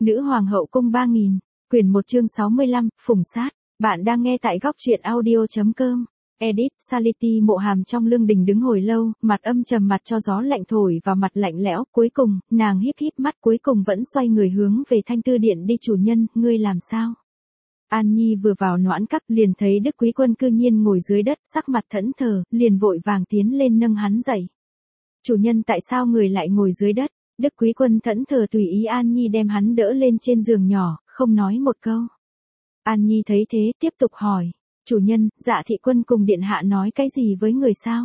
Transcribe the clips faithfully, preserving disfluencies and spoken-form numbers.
Nữ hoàng hậu cung ba nghìn, quyển một chương sáu mươi lăm, phùng sát. Bạn đang nghe tại góc truyện audio chấm com. Edit, Sality Mộ Hàm trong lương đình đứng hồi lâu, mặt âm trầm mặt cho gió lạnh thổi vào mặt lạnh lẽo, cuối cùng, nàng híp híp mắt cuối cùng vẫn xoay người hướng về Thanh Tư Điện đi. Chủ nhân, ngươi làm sao? An Nhi vừa vào noãn các liền thấy Đức Quý Quân cư nhiên ngồi dưới đất, sắc mặt thẫn thờ, liền vội vàng tiến lên nâng hắn dậy. Chủ nhân tại sao người lại ngồi dưới đất? Đức Quý Quân thẫn thờ tùy ý An Nhi đem hắn đỡ lên trên giường nhỏ, không nói một câu. An Nhi thấy thế, tiếp tục hỏi. Chủ nhân, Dạ Thị Quân cùng điện hạ nói cái gì với người sao?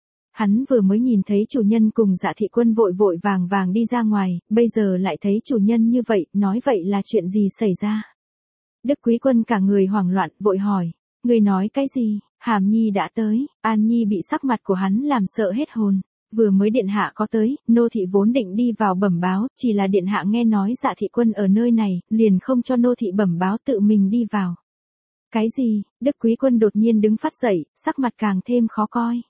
Hắn vừa mới nhìn thấy chủ nhân cùng Dạ Thị Quân vội vội vàng vàng đi ra ngoài, bây giờ lại thấy chủ nhân như vậy, nói vậy là chuyện gì xảy ra? Đức Quý Quân cả người hoảng loạn, vội hỏi. Người nói cái gì? Hàm Nhi đã tới. An Nhi bị sắc mặt của hắn làm sợ hết hồn. Vừa mới điện hạ có tới, nô thị vốn định đi vào bẩm báo, chỉ là điện hạ nghe nói Dạ Thị Quân ở nơi này, liền không cho nô thị bẩm báo tự mình đi vào. Cái gì? Đức Quý Quân đột nhiên đứng phát dậy, sắc mặt càng thêm khó coi.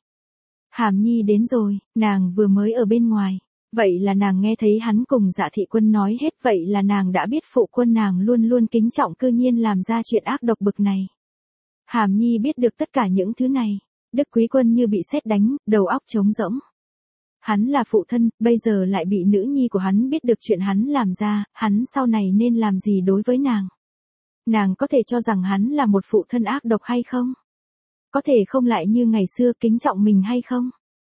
Hàm Nhi đến rồi, nàng vừa mới ở bên ngoài. Vậy là nàng nghe thấy hắn cùng Dạ Thị Quân nói hết, vậy là nàng đã biết phụ quân nàng luôn luôn kính trọng cư nhiên làm ra chuyện ác độc bực này. Hàm Nhi biết được tất cả những thứ này. Đức Quý Quân như bị sét đánh, đầu óc trống rỗng. Hắn là phụ thân, bây giờ lại bị nữ nhi của hắn biết được chuyện hắn làm ra, hắn sau này nên làm gì đối với nàng? Nàng có thể cho rằng hắn là một phụ thân ác độc hay không? Có thể không lại như ngày xưa kính trọng mình hay không?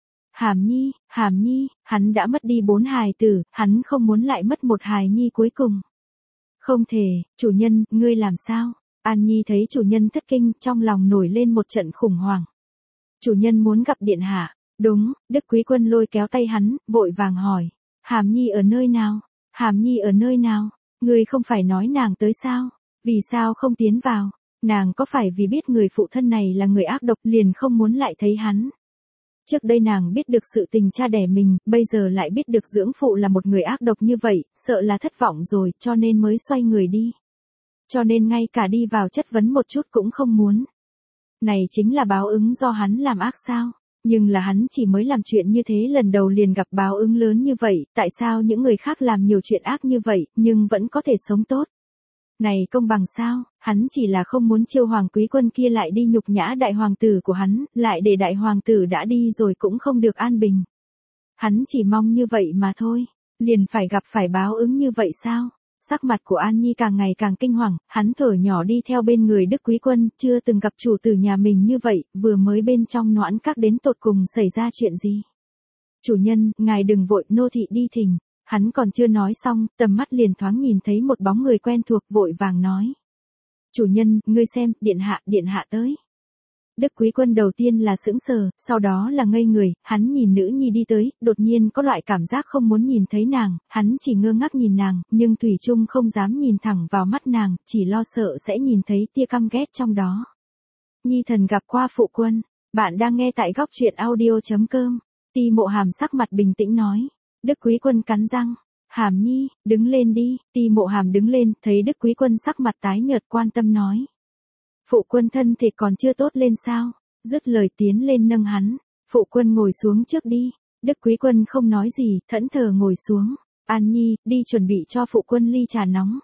Hàm Nhi, Hàm Nhi, hắn đã mất đi bốn hài tử, hắn không muốn lại mất một hài nhi cuối cùng. Không thể, chủ nhân, ngươi làm sao? An Nhi thấy chủ nhân thất kinh, trong lòng nổi lên một trận khủng hoảng. Chủ nhân muốn gặp điện hạ. Đúng, Đức Quý Quân lôi kéo tay hắn, vội vàng hỏi. Hàm Nhi ở nơi nào? Hàm Nhi ở nơi nào? Ngươi không phải nói nàng tới sao? Vì sao không tiến vào? Nàng có phải vì biết người phụ thân này là người ác độc liền không muốn lại thấy hắn? Trước đây nàng biết được sự tình cha đẻ mình, bây giờ lại biết được dưỡng phụ là một người ác độc như vậy, sợ là thất vọng rồi, cho nên mới xoay người đi. Cho nên ngay cả đi vào chất vấn một chút cũng không muốn. Này chính là báo ứng do hắn làm ác sao? Nhưng là hắn chỉ mới làm chuyện như thế lần đầu liền gặp báo ứng lớn như vậy, tại sao những người khác làm nhiều chuyện ác như vậy, nhưng vẫn có thể sống tốt? Này công bằng sao, hắn chỉ là không muốn Chiêu Hoàng Quý Quân kia lại đi nhục nhã đại hoàng tử của hắn, lại để đại hoàng tử đã đi rồi cũng không được an bình. Hắn chỉ mong như vậy mà thôi, liền phải gặp phải báo ứng như vậy sao? Sắc mặt của An Nhi càng ngày càng kinh hoàng, hắn thở nhỏ đi theo bên người Đức Quý Quân, chưa từng gặp chủ tử nhà mình như vậy, vừa mới bên trong noãn các đến tột cùng xảy ra chuyện gì. Chủ nhân, ngài đừng vội, nô thị đi thỉnh. Hắn còn chưa nói xong, tầm mắt liền thoáng nhìn thấy một bóng người quen thuộc, vội vàng nói. Chủ nhân, ngươi xem, điện hạ, điện hạ tới. Đức Quý Quân đầu tiên là sững sờ, sau đó là ngây người, hắn nhìn nữ nhi đi tới, đột nhiên có loại cảm giác không muốn nhìn thấy nàng, hắn chỉ ngơ ngác nhìn nàng, nhưng thủy chung không dám nhìn thẳng vào mắt nàng, chỉ lo sợ sẽ nhìn thấy tia căm ghét trong đó. Nhi thần gặp qua phụ quân, bạn đang nghe tại góc truyện audio chấm com. Ti Mộ Hàm sắc mặt bình tĩnh nói. Đức Quý Quân cắn răng. Hàm Nhi, đứng lên đi. Ti Mộ Hàm đứng lên, thấy Đức Quý Quân sắc mặt tái nhợt, quan tâm nói. Phụ quân thân thể còn chưa tốt lên sao? Dứt lời tiến lên nâng hắn. Phụ quân ngồi xuống trước đi. Đức Quý Quân không nói gì, thẫn thờ ngồi xuống. An Nhi, đi chuẩn bị cho phụ quân ly trà nóng.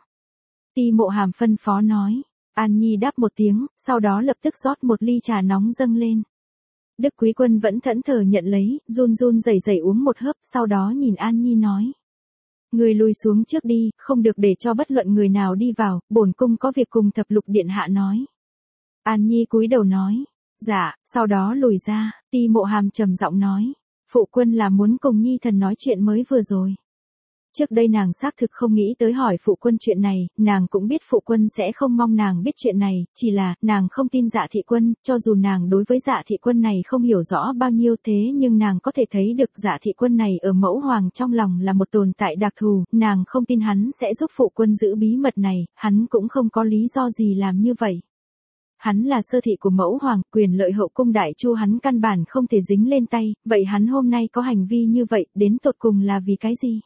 Ti Mộ Hàm phân phó nói. An Nhi đáp một tiếng, sau đó lập tức rót một ly trà nóng dâng lên. Đức Quý Quân vẫn thẫn thờ nhận lấy, run run rẩy rẩy uống một hớp, sau đó nhìn An Nhi nói. Người lùi xuống trước đi, không được để cho bất luận người nào đi vào, bổn cung có việc cùng thập lục điện hạ nói. An Nhi cúi đầu nói. Dạ, sau đó lùi ra, Ti Mộ Hàm trầm giọng nói. Phụ quân là muốn cùng Nhi thần nói chuyện mới vừa rồi. Trước đây nàng xác thực không nghĩ tới hỏi phụ quân chuyện này, nàng cũng biết phụ quân sẽ không mong nàng biết chuyện này, chỉ là, nàng không tin Dạ Thị Quân, cho dù nàng đối với Dạ Thị Quân này không hiểu rõ bao nhiêu thế nhưng nàng có thể thấy được Dạ Thị Quân này ở mẫu hoàng trong lòng là một tồn tại đặc thù, nàng không tin hắn sẽ giúp phụ quân giữ bí mật này, hắn cũng không có lý do gì làm như vậy. Hắn là sơ thị của mẫu hoàng, quyền lợi hậu cung đại chu hắn căn bản không thể dính lên tay, vậy hắn hôm nay có hành vi như vậy, đến tột cùng là vì cái gì?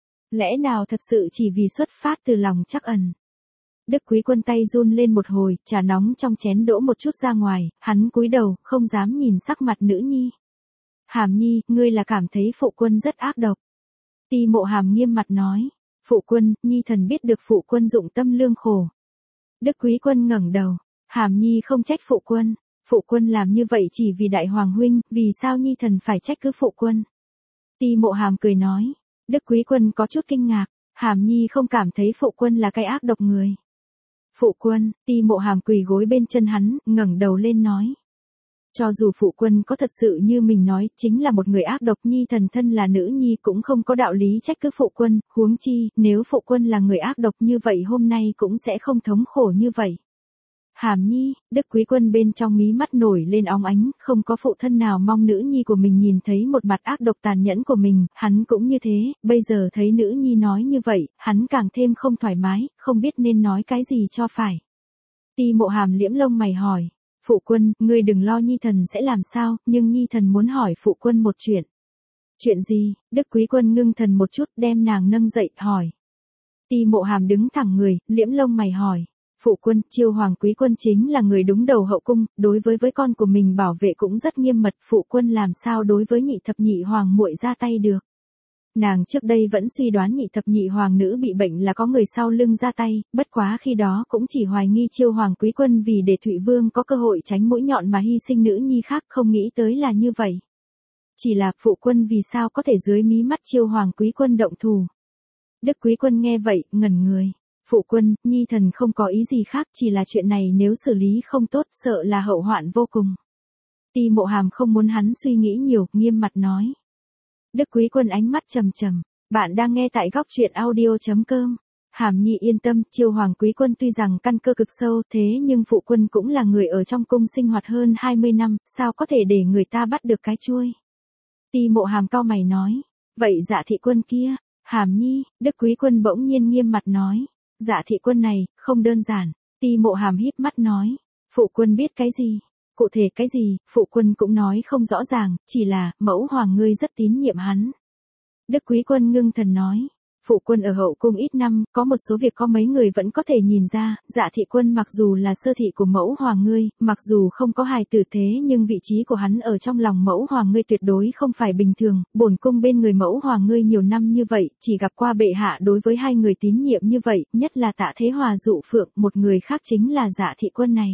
Lẽ nào thật sự chỉ vì xuất phát từ lòng trắc ẩn? Đức Quý Quân tay run lên một hồi, trà nóng trong chén đổ một chút ra ngoài, hắn cúi đầu, không dám nhìn sắc mặt nữ nhi. Hàm Nhi, ngươi là cảm thấy phụ quân rất ác độc. Ti Mộ Hàm nghiêm mặt nói. Phụ quân, nhi thần biết được phụ quân dụng tâm lương khổ. Đức quý quân ngẩng đầu, hàm nhi không trách phụ quân, phụ quân làm như vậy chỉ vì đại hoàng huynh, vì sao nhi thần phải trách cứ phụ quân. Ti Mộ Hàm cười nói, Đức quý quân có chút kinh ngạc, hàm nhi không cảm thấy phụ quân là cái ác độc người. Phụ quân, Ti Mộ Hàm quỳ gối bên chân hắn, ngẩng đầu lên nói. Cho dù phụ quân có thật sự như mình nói, chính là một người ác độc, nhi thần thân là nữ nhi cũng không có đạo lý trách cứ phụ quân, huống chi, nếu phụ quân là người ác độc như vậy hôm nay cũng sẽ không thống khổ như vậy. Hàm nhi, Đức quý quân bên trong mí mắt nổi lên óng ánh, không có phụ thân nào mong nữ nhi của mình nhìn thấy một mặt ác độc tàn nhẫn của mình, hắn cũng như thế, bây giờ thấy nữ nhi nói như vậy, hắn càng thêm không thoải mái, không biết nên nói cái gì cho phải. Ti Mộ Hàm liễm lông mày hỏi, phụ quân, ngươi đừng lo nhi thần sẽ làm sao, nhưng nhi thần muốn hỏi phụ quân một chuyện. Chuyện gì? Đức quý quân ngưng thần một chút đem nàng nâng dậy, hỏi. Ti Mộ Hàm đứng thẳng người, liễm lông mày hỏi. Phụ quân, Chiêu Hoàng quý quân chính là người đúng đầu hậu cung, đối với với con của mình bảo vệ cũng rất nghiêm mật, phụ quân làm sao đối với nhị thập nhị hoàng muội ra tay được. Nàng trước đây vẫn suy đoán nhị thập nhị hoàng nữ bị bệnh là có người sau lưng ra tay, bất quá khi đó cũng chỉ hoài nghi Chiêu Hoàng quý quân vì để Thụy Vương có cơ hội tránh mũi nhọn mà hy sinh nữ nhi khác, không nghĩ tới là như vậy. Chỉ là phụ quân vì sao có thể dưới mí mắt Chiêu Hoàng quý quân động thủ. Đức quý quân nghe vậy, ngẩn người. Phụ quân, nhi thần không có ý gì khác, chỉ là chuyện này nếu xử lý không tốt sợ là hậu hoạn vô cùng. Ti Mộ Hàm không muốn hắn suy nghĩ nhiều, nghiêm mặt nói. Đức quý quân ánh mắt trầm trầm, bạn đang nghe tại góc truyện audio chấm com. Hàm nhi yên tâm, Chiêu Hoàng quý quân tuy rằng căn cơ cực sâu thế nhưng phụ quân cũng là người ở trong cung sinh hoạt hơn hai mươi năm, sao có thể để người ta bắt được cái chuôi. Ti Mộ Hàm cau mày nói, vậy Dạ thị quân kia, Hàm nhi, Đức quý quân bỗng nhiên nghiêm mặt nói. Dạ thị quân này, không đơn giản. Ti Mộ Hàm híp mắt nói. Phụ quân biết cái gì? Cụ thể cái gì, phụ quân cũng nói không rõ ràng, chỉ là, mẫu hoàng ngươi rất tín nhiệm hắn. Đức quý quân ngưng thần nói. Phụ quân ở hậu cung ít năm, có một số việc có mấy người vẫn có thể nhìn ra, Dạ thị quân mặc dù là sơ thị của mẫu hoàng ngươi, mặc dù không có hài tử thế nhưng vị trí của hắn ở trong lòng mẫu hoàng ngươi tuyệt đối không phải bình thường, bổn cung bên người mẫu hoàng ngươi nhiều năm như vậy, chỉ gặp qua bệ hạ đối với hai người tín nhiệm như vậy, nhất là Tạ Thế Hòa Dụ Phượng, một người khác chính là Dạ thị quân này.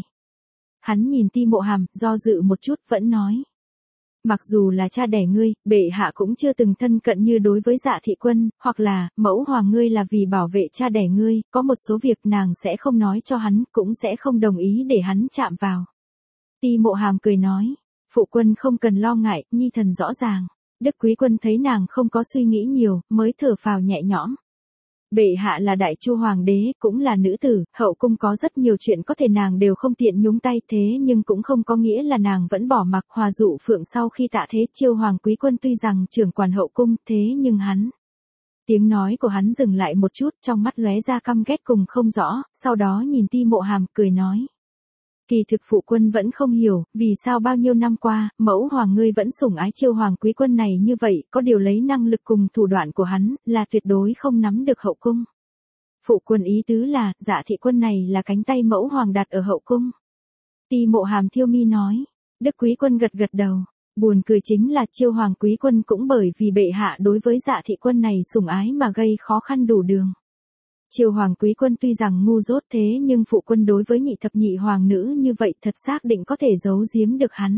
Hắn nhìn Ti Mộ Hàm, do dự một chút, vẫn nói. Mặc dù là cha đẻ ngươi, bệ hạ cũng chưa từng thân cận như đối với Dạ thị quân, hoặc là, mẫu hoàng ngươi là vì bảo vệ cha đẻ ngươi, có một số việc nàng sẽ không nói cho hắn, cũng sẽ không đồng ý để hắn chạm vào. Ti Mộ Hàm cười nói, phụ quân không cần lo ngại, nhi thần rõ ràng. Đức quý quân thấy nàng không có suy nghĩ nhiều, mới thở phào nhẹ nhõm. Bệ hạ là đại chu hoàng đế, cũng là nữ tử, hậu cung có rất nhiều chuyện có thể nàng đều không tiện nhúng tay thế nhưng cũng không có nghĩa là nàng vẫn bỏ mặc. Hòa Dụ Phượng sau khi tạ thế Chiêu Hoàng quý quân tuy rằng trưởng quản hậu cung thế nhưng hắn. Tiếng nói của hắn dừng lại một chút, trong mắt lóe ra căm ghét cùng không rõ, sau đó nhìn Ti Mộ Hàm cười nói. Kỳ thực phụ quân vẫn không hiểu, vì sao bao nhiêu năm qua, mẫu hoàng ngươi vẫn sủng ái Chiêu Hoàng quý quân này như vậy, có điều lấy năng lực cùng thủ đoạn của hắn, là tuyệt đối không nắm được hậu cung. Phụ quân ý tứ là, Dạ thị quân này là cánh tay mẫu hoàng đặt ở hậu cung. Ti Mộ Hàm thiêu mi nói, Đức quý quân gật gật đầu, buồn cười chính là Chiêu Hoàng quý quân cũng bởi vì bệ hạ đối với Dạ thị quân này sủng ái mà gây khó khăn đủ đường. Chiêu Hoàng quý quân tuy rằng ngu dốt thế nhưng phụ quân đối với nhị thập nhị hoàng nữ như vậy thật xác định có thể giấu giếm được hắn.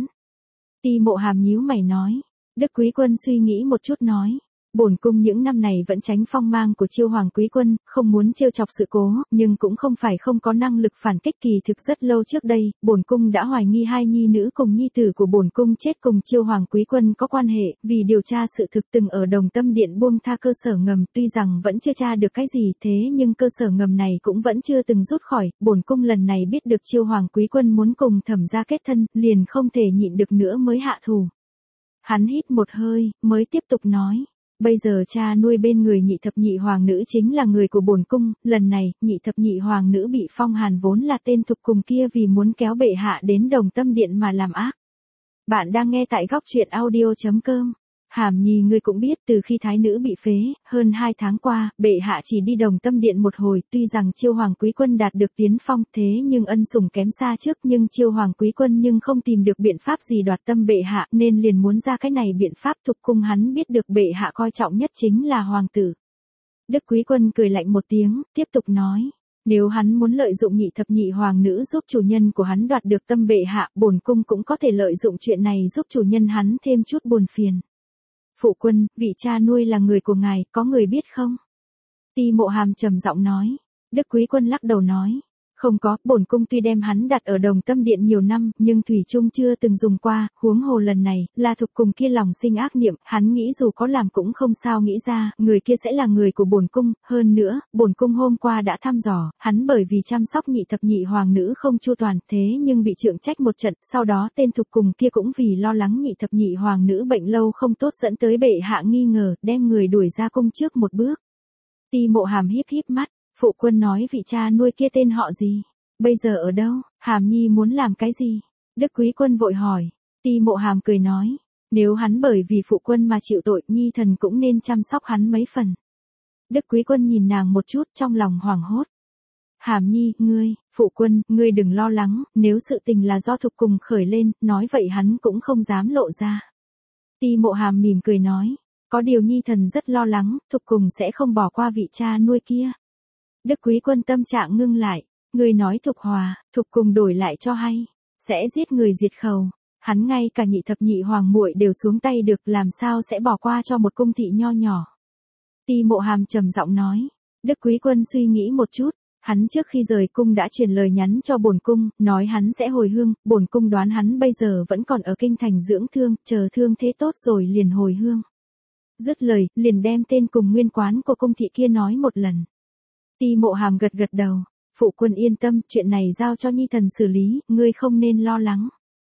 Ti Mộ Hàm nhíu mày nói. Đức quý quân suy nghĩ một chút nói. Bổn cung những năm này vẫn tránh phong mang của Chiêu Hoàng quý quân, không muốn trêu chọc sự cố, nhưng cũng không phải không có năng lực phản kích. Kỳ thực rất lâu trước đây, bổn cung đã hoài nghi hai nhi nữ cùng nhi tử của bổn cung chết cùng Chiêu Hoàng quý quân có quan hệ, vì điều tra sự thực từng ở Đồng Tâm Điện buông tha cơ sở ngầm, tuy rằng vẫn chưa tra được cái gì thế nhưng cơ sở ngầm này cũng vẫn chưa từng rút khỏi. Bổn cung lần này biết được Chiêu Hoàng quý quân muốn cùng Thẩm gia kết thân, liền không thể nhịn được nữa mới hạ thủ. Hắn hít một hơi, mới tiếp tục nói. Bây giờ cha nuôi bên người nhị thập nhị hoàng nữ chính là người của bổn cung, lần này, nhị thập nhị hoàng nữ bị phong hàn vốn là tên thục cùng kia vì muốn kéo bệ hạ đến Đồng Tâm Điện mà làm ác. Bạn đang nghe tại góc truyện audio chấm com. Hàm nhi ngươi cũng biết từ khi thái nữ bị phế, hơn hai tháng qua, bệ hạ chỉ đi Đồng Tâm Điện một hồi, tuy rằng Chiêu Hoàng quý quân đạt được tiến phong thế nhưng ân sủng kém xa trước, nhưng Chiêu Hoàng quý quân nhưng không tìm được biện pháp gì đoạt tâm bệ hạ nên liền muốn ra cái này biện pháp. Thục cung hắn biết được bệ hạ coi trọng nhất chính là hoàng tử. Đức Quý Quân cười lạnh một tiếng, tiếp tục nói. Nếu hắn muốn lợi dụng nhị thập nhị hoàng nữ giúp chủ nhân của hắn đoạt được tâm bệ hạ, bổn cung cũng có thể lợi dụng chuyện này giúp chủ nhân hắn thêm chút buồn phiền. Phụ quân, vị cha nuôi là người của ngài, có người biết không? Ti Mộ Hàm trầm giọng nói. Đức Quý Quân lắc đầu nói. Không có, bổn cung tuy đem hắn đặt ở Đồng Tâm Điện nhiều năm, nhưng thủy chung chưa từng dùng qua, huống hồ lần này, là Thục Cùng kia lòng sinh ác niệm, hắn nghĩ dù có làm cũng không sao nghĩ ra, người kia sẽ là người của bổn cung, hơn nữa, bổn cung hôm qua đã thăm dò, hắn bởi vì chăm sóc nhị thập nhị hoàng nữ không chu toàn, thế nhưng bị trượng trách một trận, sau đó tên Thục Cùng kia cũng vì lo lắng nhị thập nhị hoàng nữ bệnh lâu không tốt dẫn tới bệ hạ nghi ngờ, đem người đuổi ra cung trước một bước. Ti Mộ Hàm híp híp mắt. Phụ quân nói vị cha nuôi kia tên họ gì? Bây giờ ở đâu? Hàm Nhi muốn làm cái gì? Đức Quý Quân vội hỏi. Ti Mộ Hàm cười nói. Nếu hắn bởi vì phụ quân mà chịu tội, Nhi thần cũng nên chăm sóc hắn mấy phần. Đức Quý Quân nhìn nàng một chút trong lòng hoảng hốt. Hàm Nhi, ngươi, phụ quân, ngươi đừng lo lắng, nếu sự tình là do Thục Cùng khởi lên, nói vậy hắn cũng không dám lộ ra. Ti Mộ Hàm mỉm cười nói. Có điều Nhi thần rất lo lắng, Thục Cùng sẽ không bỏ qua vị cha nuôi kia. Đức Quý Quân tâm trạng ngưng lại, người nói Thục Hòa, Thục Cùng đổi lại cho hay, sẽ giết người diệt khẩu, hắn ngay cả nhị thập nhị hoàng muội đều xuống tay được, làm sao sẽ bỏ qua cho một cung thị nho nhỏ. Ti Mộ Hàm trầm giọng nói. Đức Quý Quân suy nghĩ một chút, hắn trước khi rời cung đã truyền lời nhắn cho bổn cung, nói hắn sẽ hồi hương, bổn cung đoán hắn bây giờ vẫn còn ở kinh thành dưỡng thương, chờ thương thế tốt rồi liền hồi hương. Dứt lời, liền đem tên cùng nguyên quán của cung thị kia nói một lần. Ti Mộ Hàm gật gật đầu. Phụ quân yên tâm, chuyện này giao cho Nhi thần xử lý, ngươi không nên lo lắng.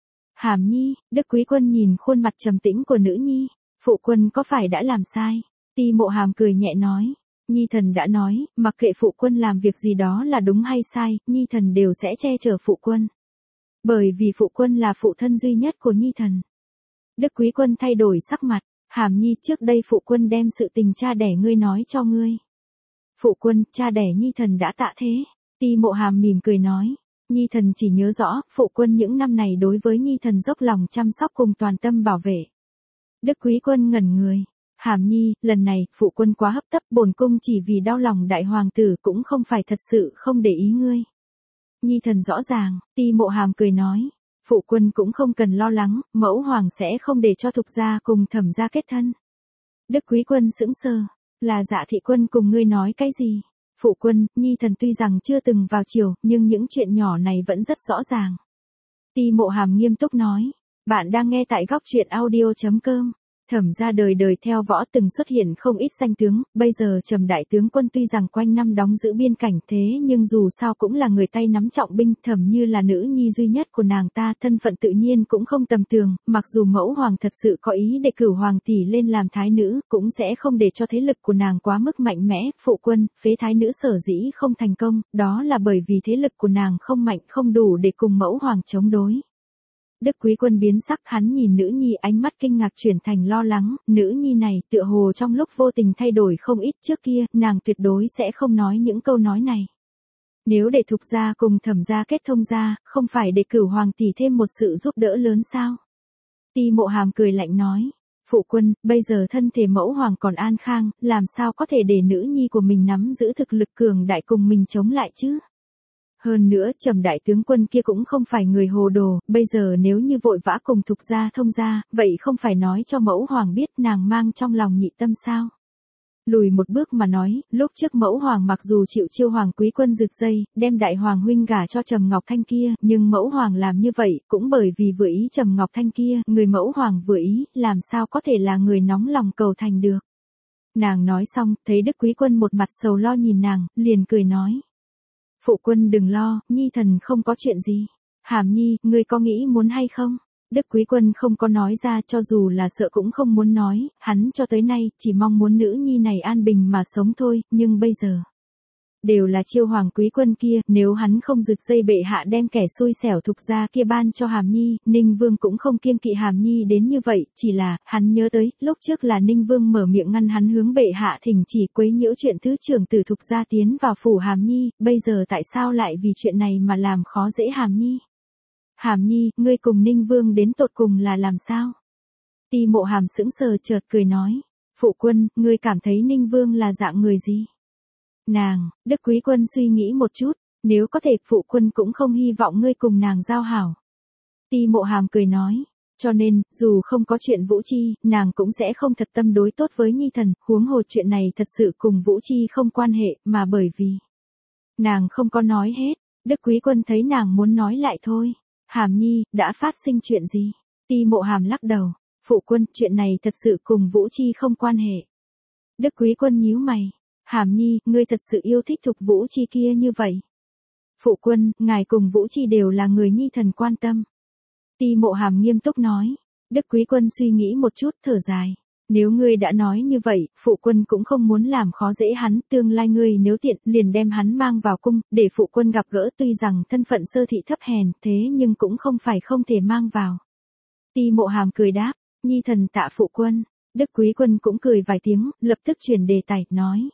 Hàm Nhi, Đức Quý Quân nhìn khuôn mặt trầm tĩnh của nữ nhi. Phụ quân có phải đã làm sai? Ti Mộ Hàm cười nhẹ nói. Nhi thần đã nói, mặc kệ phụ quân làm việc gì đó là đúng hay sai, Nhi thần đều sẽ che chở phụ quân. Bởi vì phụ quân là phụ thân duy nhất của Nhi thần. Đức Quý Quân thay đổi sắc mặt. Hàm Nhi, trước đây phụ quân đem sự tình cha đẻ ngươi nói cho ngươi. Phụ quân, cha đẻ Nhi thần đã tạ thế. Ti Mộ Hàm mỉm cười nói. Nhi thần chỉ nhớ rõ, phụ quân những năm này đối với Nhi thần dốc lòng chăm sóc cùng toàn tâm bảo vệ. Đức Quý Quân ngẩn người. Hàm Nhi, lần này, phụ quân quá hấp tấp, bổn cung chỉ vì đau lòng đại hoàng tử cũng không phải thật sự không để ý ngươi. Nhi thần rõ ràng, Ti Mộ Hàm cười nói. Phụ quân cũng không cần lo lắng, mẫu hoàng sẽ không để cho Thục gia cùng Thẩm gia kết thân. Đức Quý Quân sững sờ. Là Dạ thị quân cùng ngươi nói cái gì? Phụ quân, Nhi thần tuy rằng chưa từng vào triều, nhưng những chuyện nhỏ này vẫn rất rõ ràng. Ti Mộ Hàm nghiêm túc nói. Bạn đang nghe tại góc truyện audio chấm com. Thẩm gia đời đời theo võ từng xuất hiện không ít danh tướng, bây giờ Trầm đại tướng quân tuy rằng quanh năm đóng giữ biên cảnh thế nhưng dù sao cũng là người tay nắm trọng binh, Thẩm như là nữ nhi duy nhất của nàng ta, thân phận tự nhiên cũng không tầm thường, mặc dù mẫu hoàng thật sự có ý để cử hoàng tỷ lên làm thái nữ, cũng sẽ không để cho thế lực của nàng quá mức mạnh mẽ. Phụ quân, phế thái nữ sở dĩ không thành công, đó là bởi vì thế lực của nàng không mạnh, không đủ để cùng mẫu hoàng chống đối. Đức Quý Quân biến sắc, hắn nhìn nữ nhi, ánh mắt kinh ngạc chuyển thành lo lắng, nữ nhi này tựa hồ trong lúc vô tình thay đổi không ít, trước kia, nàng tuyệt đối sẽ không nói những câu nói này. Nếu để Thục gia cùng Thẩm gia kết thông gia, không phải để cửu hoàng tỷ thêm một sự giúp đỡ lớn sao? Ti Mộ Hàm cười lạnh nói. Phụ quân, bây giờ thân thể mẫu hoàng còn an khang, làm sao có thể để nữ nhi của mình nắm giữ thực lực cường đại cùng mình chống lại chứ? Hơn nữa, Trầm đại tướng quân kia cũng không phải người hồ đồ, bây giờ nếu như vội vã cùng Thục gia thông gia, vậy không phải nói cho mẫu hoàng biết nàng mang trong lòng nhị tâm sao? Lùi một bước mà nói, lúc trước mẫu hoàng mặc dù chịu chiêu hoàng quý quân rực dây, đem đại hoàng huynh gả cho Trầm Ngọc Thanh kia, nhưng mẫu hoàng làm như vậy, cũng bởi vì vừa ý Trầm Ngọc Thanh kia, người mẫu hoàng vừa ý, làm sao có thể là người nóng lòng cầu thành được. Nàng nói xong, thấy Đức Quý Quân một mặt sầu lo nhìn nàng, liền cười nói. Phụ quân đừng lo, Nhi thần không có chuyện gì. Hàm Nhi, ngươi có nghĩ muốn hay không? Đức Quý Quân không có nói ra, cho dù là sợ cũng không muốn nói, hắn cho tới nay chỉ mong muốn nữ nhi này an bình mà sống thôi, nhưng bây giờ đều là chiêu hoàng quý quân kia, nếu hắn không rực dây bệ hạ đem kẻ xui xẻo Thục gia kia ban cho Hàm Nhi, Ninh Vương cũng không kiêng kỵ Hàm Nhi đến như vậy, chỉ là, hắn nhớ tới, lúc trước là Ninh Vương mở miệng ngăn hắn hướng bệ hạ thỉnh chỉ quấy nhiễu chuyện thứ trưởng tử Thục gia tiến vào phủ Hàm Nhi, bây giờ tại sao lại vì chuyện này mà làm khó dễ Hàm Nhi? Hàm Nhi, ngươi cùng Ninh Vương đến tột cùng là làm sao? Ti Mộ Hàm sững sờ chợt cười nói. Phụ quân, ngươi cảm thấy Ninh Vương là dạng người gì? Nàng, Đức Quý Quân suy nghĩ một chút, nếu có thể phụ quân cũng không hy vọng ngươi cùng nàng giao hảo. Ti Mộ Hàm cười nói, cho nên, dù không có chuyện Vũ Chi, nàng cũng sẽ không thật tâm đối tốt với Nhi Thần, huống hồ chuyện này thật sự cùng Vũ Chi không quan hệ, mà bởi vì nàng không có nói hết. Đức Quý Quân thấy nàng muốn nói lại thôi. Hàm Nhi, đã phát sinh chuyện gì? Ti Mộ Hàm lắc đầu, phụ quân, chuyện này thật sự cùng Vũ Chi không quan hệ. Đức Quý Quân nhíu mày, Hàm Nhi, ngươi thật sự yêu thích Thục Vũ Chi kia như vậy? Phụ quân, ngài cùng Vũ Chi đều là người Nhi Thần quan tâm. Ti Mộ Hàm nghiêm túc nói. Đức Quý Quân suy nghĩ một chút, thở dài. Nếu ngươi đã nói như vậy, phụ quân cũng không muốn làm khó dễ hắn, tương lai ngươi nếu tiện, liền đem hắn mang vào cung, để phụ quân gặp gỡ, tuy rằng thân phận sơ thị thấp hèn, thế nhưng cũng không phải không thể mang vào. Ti Mộ Hàm cười đáp, Nhi Thần tạ phụ quân. Đức Quý Quân cũng cười vài tiếng, lập tức chuyển đề tài, nói.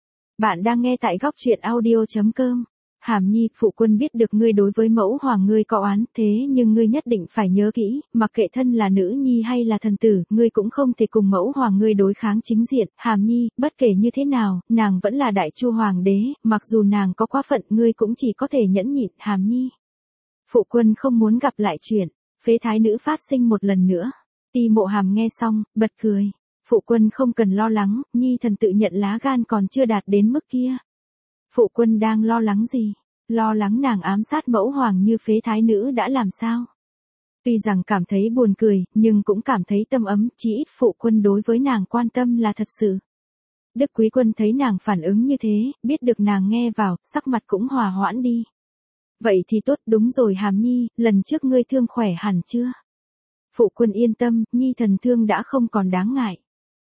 Bạn đang nghe tại góc truyện audio chấm com. Hàm Nhi, phụ quân biết được ngươi đối với mẫu hoàng ngươi có oán, thế nhưng ngươi nhất định phải nhớ kỹ, mặc kệ thân là nữ nhi hay là thần tử, ngươi cũng không thể cùng mẫu hoàng ngươi đối kháng chính diện. Hàm Nhi, bất kể như thế nào, nàng vẫn là đại chu hoàng đế, mặc dù nàng có quá phận, ngươi cũng chỉ có thể nhẫn nhịn. Hàm Nhi, phụ quân không muốn gặp lại chuyện phế thái nữ phát sinh một lần nữa. Ti Mộ Hàm nghe xong, bật cười. Phụ quân không cần lo lắng, Nhi Thần tự nhận lá gan còn chưa đạt đến mức kia. Phụ quân đang lo lắng gì? Lo lắng nàng ám sát mẫu hoàng như phế thái nữ đã làm sao? Tuy rằng cảm thấy buồn cười, nhưng cũng cảm thấy tâm ấm, chí ít phụ quân đối với nàng quan tâm là thật sự. Đức Quý Quân thấy nàng phản ứng như thế, biết được nàng nghe vào, sắc mặt cũng hòa hoãn đi. Vậy thì tốt, đúng rồi Hàm Nhi, lần trước ngươi thương khỏe hẳn chưa? Phụ quân yên tâm, Nhi Thần thương đã không còn đáng ngại.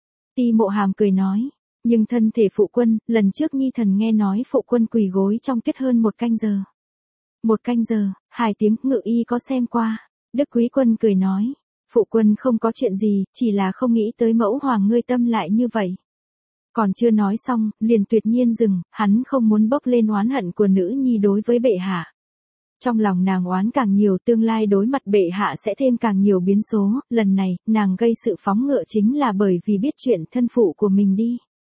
Ti Mộ Hàm cười nói. Nhưng thân thể phụ quân, lần trước Nhi Thần nghe nói phụ quân quỳ gối trong tuyết hơn một canh giờ. Một canh giờ, hai tiếng, Ngự Y có xem qua. Đức Quý Quân cười nói, phụ quân không có chuyện gì, chỉ là không nghĩ tới mẫu hoàng ngươi tâm lại như vậy. Còn chưa nói xong, liền tuyệt nhiên dừng, hắn không muốn bốc lên oán hận của nữ nhi đối với bệ hạ. Trong lòng nàng oán càng nhiều, tương lai đối mặt bệ hạ sẽ thêm càng nhiều biến số, lần này, nàng gây sự phóng ngựa chính là bởi vì biết chuyện thân phụ của mình đi.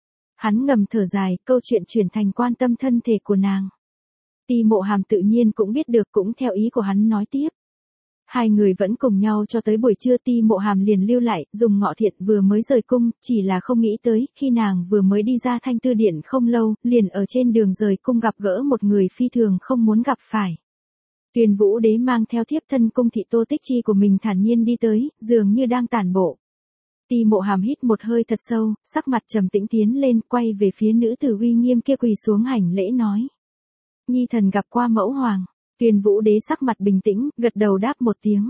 Hắn ngầm thở dài, câu chuyện chuyển thành quan tâm thân thể của nàng. Ti Mộ Hàm tự nhiên cũng biết được, cũng theo ý của hắn nói tiếp. Hai người vẫn cùng nhau cho tới buổi trưa. Ti Mộ Hàm liền lưu lại, dùng Ngọ Thiện vừa mới rời cung, chỉ là không nghĩ tới, khi nàng vừa mới đi ra Thanh Tư Điện không lâu, liền ở trên đường rời cung gặp gỡ một người phi thường không muốn gặp phải. Tuyên Vũ Đế mang theo thiếp thân cung thị Tô Tích Chi của mình thản nhiên đi tới, dường như đang tản bộ. Ti Mộ Hàm hít một hơi thật sâu, sắc mặt trầm tĩnh tiến lên, quay về phía nữ tử uy nghiêm kia quỳ xuống hành lễ nói. Nhi Thần gặp qua mẫu hoàng. Tuyên Vũ Đế sắc mặt bình tĩnh, gật đầu đáp một tiếng.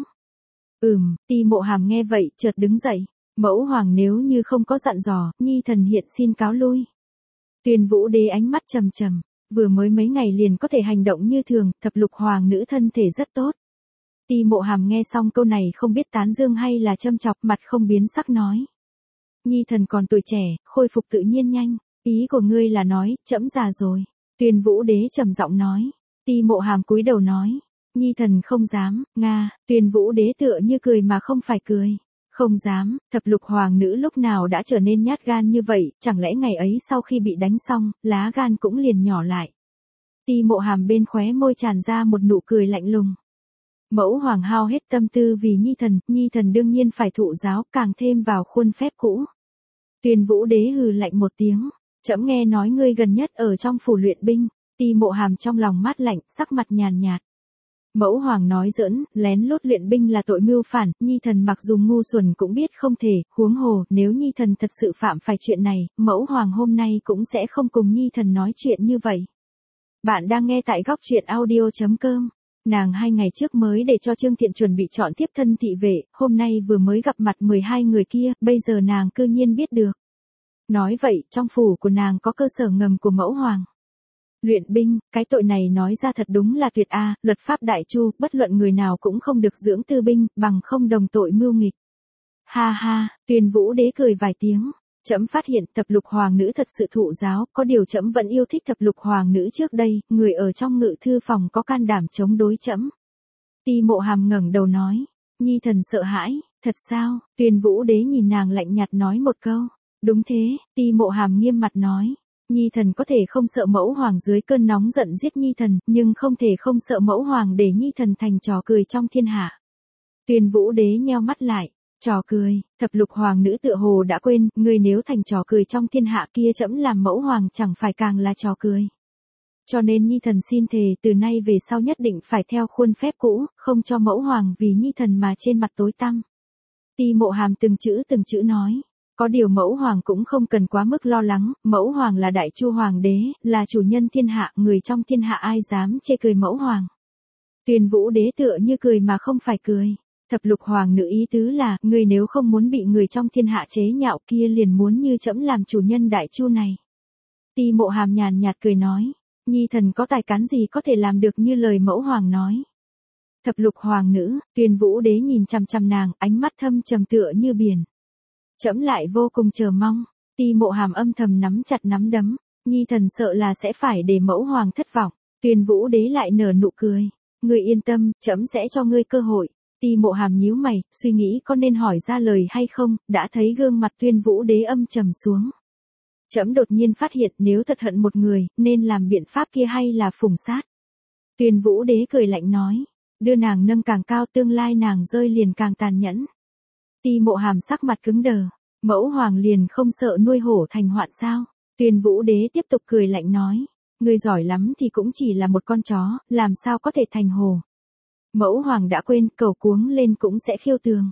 Ừm, Ti Mộ Hàm nghe vậy, chợt đứng dậy. Mẫu hoàng nếu như không có dặn dò, Nhi Thần hiện xin cáo lui. Tuyên Vũ Đế ánh mắt trầm trầm, vừa mới mấy ngày liền có thể hành động như thường, thập lục hoàng nữ thân thể rất tốt. Ti Mộ Hàm nghe xong câu này không biết tán dương hay là châm chọc, mặt không biến sắc nói. Nhi Thần còn tuổi trẻ, khôi phục tự nhiên nhanh, ý của ngươi là nói, trẫm già rồi. Tuyên Vũ Đế trầm giọng nói. Ti Mộ Hàm cúi đầu nói. Nhi Thần không dám, Nga. Tuyên Vũ Đế tựa như cười mà không phải cười. Không dám, thập lục hoàng nữ lúc nào đã trở nên nhát gan như vậy, chẳng lẽ ngày ấy sau khi bị đánh xong, lá gan cũng liền nhỏ lại. Ti Mộ Hàm bên khóe môi tràn ra một nụ cười lạnh lùng. Mẫu hoàng hao hết tâm tư vì Nhi Thần, Nhi Thần đương nhiên phải thụ giáo, càng thêm vào khuôn phép cũ. Tuyên Vũ Đế hừ lạnh một tiếng, trẫm nghe nói ngươi gần nhất ở trong phủ luyện binh. Ti Mộ Hàm trong lòng mát lạnh, sắc mặt nhàn nhạt. Mẫu hoàng nói giỡn, lén lút luyện binh là tội mưu phản, Nhi Thần mặc dù ngu xuẩn cũng biết không thể, huống hồ, nếu Nhi Thần thật sự phạm phải chuyện này, mẫu hoàng hôm nay cũng sẽ không cùng Nhi Thần nói chuyện như vậy. Bạn đang nghe tại góc truyện audio chấm com. Nàng hai ngày trước mới để cho Trương Thiện chuẩn bị chọn tiếp thân thị vệ, hôm nay vừa mới gặp mặt mười hai người kia, bây giờ nàng cư nhiên biết được. Nói vậy, trong phủ của nàng có cơ sở ngầm của mẫu hoàng. Luyện binh, cái tội này nói ra thật đúng là tuyệt a, luật pháp đại chu, bất luận người nào cũng không được dưỡng tư binh, bằng không đồng tội mưu nghịch. Ha ha, Tuyên Vũ Đế cười vài tiếng. Trẫm phát hiện thập lục hoàng nữ thật sự thụ giáo, có điều trẫm vẫn yêu thích thập lục hoàng nữ trước đây, người ở trong ngự thư phòng có can đảm chống đối trẫm. Ti Mộ Hàm ngẩng đầu nói. Nhi Thần sợ hãi, thật sao? Tuyên Vũ Đế nhìn nàng lạnh nhạt nói một câu. Đúng thế, Ti Mộ Hàm nghiêm mặt nói. Nhi thần có thể không sợ mẫu hoàng dưới cơn nóng giận giết Nhi thần, nhưng không thể không sợ mẫu hoàng để Nhi thần thành trò cười trong thiên hạ. Tuyên Vũ Đế nheo mắt lại, trò cười, thập lục hoàng nữ tựa hồ đã quên, ngươi nếu thành trò cười trong thiên hạ kia trẫm làm mẫu hoàng chẳng phải càng là trò cười. Cho nên Nhi thần xin thề từ nay về sau nhất định phải theo khuôn phép cũ, không cho mẫu hoàng vì Nhi thần mà trên mặt tối tăm. Ti Mộ Hàm từng chữ từng chữ nói. Có điều mẫu hoàng cũng không cần quá mức lo lắng, mẫu hoàng là đại chu hoàng đế, là chủ nhân thiên hạ, người trong thiên hạ ai dám chê cười mẫu hoàng. Tuyên Vũ Đế tựa như cười mà không phải cười. Thập lục hoàng nữ ý tứ là, người nếu không muốn bị người trong thiên hạ chế nhạo kia liền muốn như trẫm làm chủ nhân đại chu này. Ti Mộ Hàm nhàn nhạt cười nói, Nhi thần có tài cán gì có thể làm được như lời mẫu hoàng nói. Thập lục hoàng nữ, Tuyên Vũ Đế nhìn chằm chằm nàng, ánh mắt thâm trầm tựa như biển. Trẫm lại vô cùng chờ mong. Ti Mộ Hàm âm thầm nắm chặt nắm đấm, Nhi thần sợ là sẽ phải để mẫu hoàng thất vọng. Tuyên Vũ Đế lại nở nụ cười, ngươi yên tâm, trẫm sẽ cho ngươi cơ hội. Ti Mộ Hàm nhíu mày, suy nghĩ có nên hỏi ra lời hay không, đã thấy gương mặt Tuyên Vũ Đế âm trầm xuống. Trẫm đột nhiên phát hiện nếu thật hận một người, nên làm biện pháp kia hay là phủng sát. Tuyên Vũ Đế cười lạnh nói, đưa nàng nâng càng cao tương lai nàng rơi liền càng tàn nhẫn. Ti Mộ Hàm sắc mặt cứng đờ, mẫu hoàng liền không sợ nuôi hổ thành hoạn sao? Tuyên Vũ Đế tiếp tục cười lạnh nói, ngươi giỏi lắm thì cũng chỉ là một con chó, làm sao có thể thành hổ. Mẫu hoàng đã quên, cầu cuống lên cũng sẽ khiêu tường.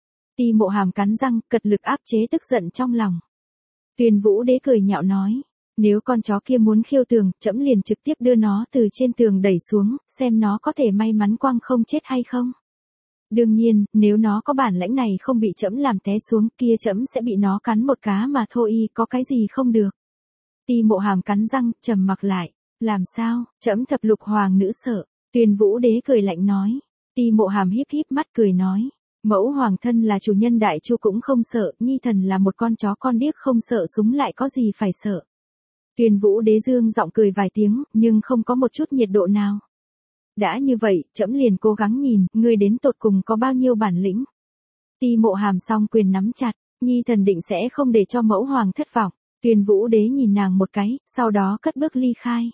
Ti Mộ Hàm cắn răng, cật lực áp chế tức giận trong lòng. Tuyên Vũ Đế cười nhạo nói, nếu con chó kia muốn khiêu tường, trẫm liền trực tiếp đưa nó từ trên tường đẩy xuống, xem nó có thể may mắn quăng không chết hay không. Đương nhiên, nếu nó có bản lãnh này không bị trẫm làm té xuống kia trẫm sẽ bị nó cắn một cá mà thôi, có cái gì không được. Ti Mộ Hàm cắn răng, trầm mặc lại, làm sao, trẫm thập lục hoàng nữ sợ. Tuyên Vũ Đế cười lạnh nói. Ti Mộ Hàm híp híp mắt cười nói, mẫu hoàng thân là chủ nhân đại chu cũng không sợ, Nhi thần là một con chó con điếc không sợ súng lại có gì phải sợ. Tuyên Vũ Đế dương giọng cười vài tiếng, nhưng không có một chút nhiệt độ nào. Đã như vậy, trẫm liền cố gắng nhìn, ngươi đến tột cùng có bao nhiêu bản lĩnh. Ti Mộ Hàm song quyền nắm chặt, Nhi thần định sẽ không để cho mẫu hoàng thất vọng. Tuyên Vũ Đế nhìn nàng một cái, sau đó cất bước ly khai.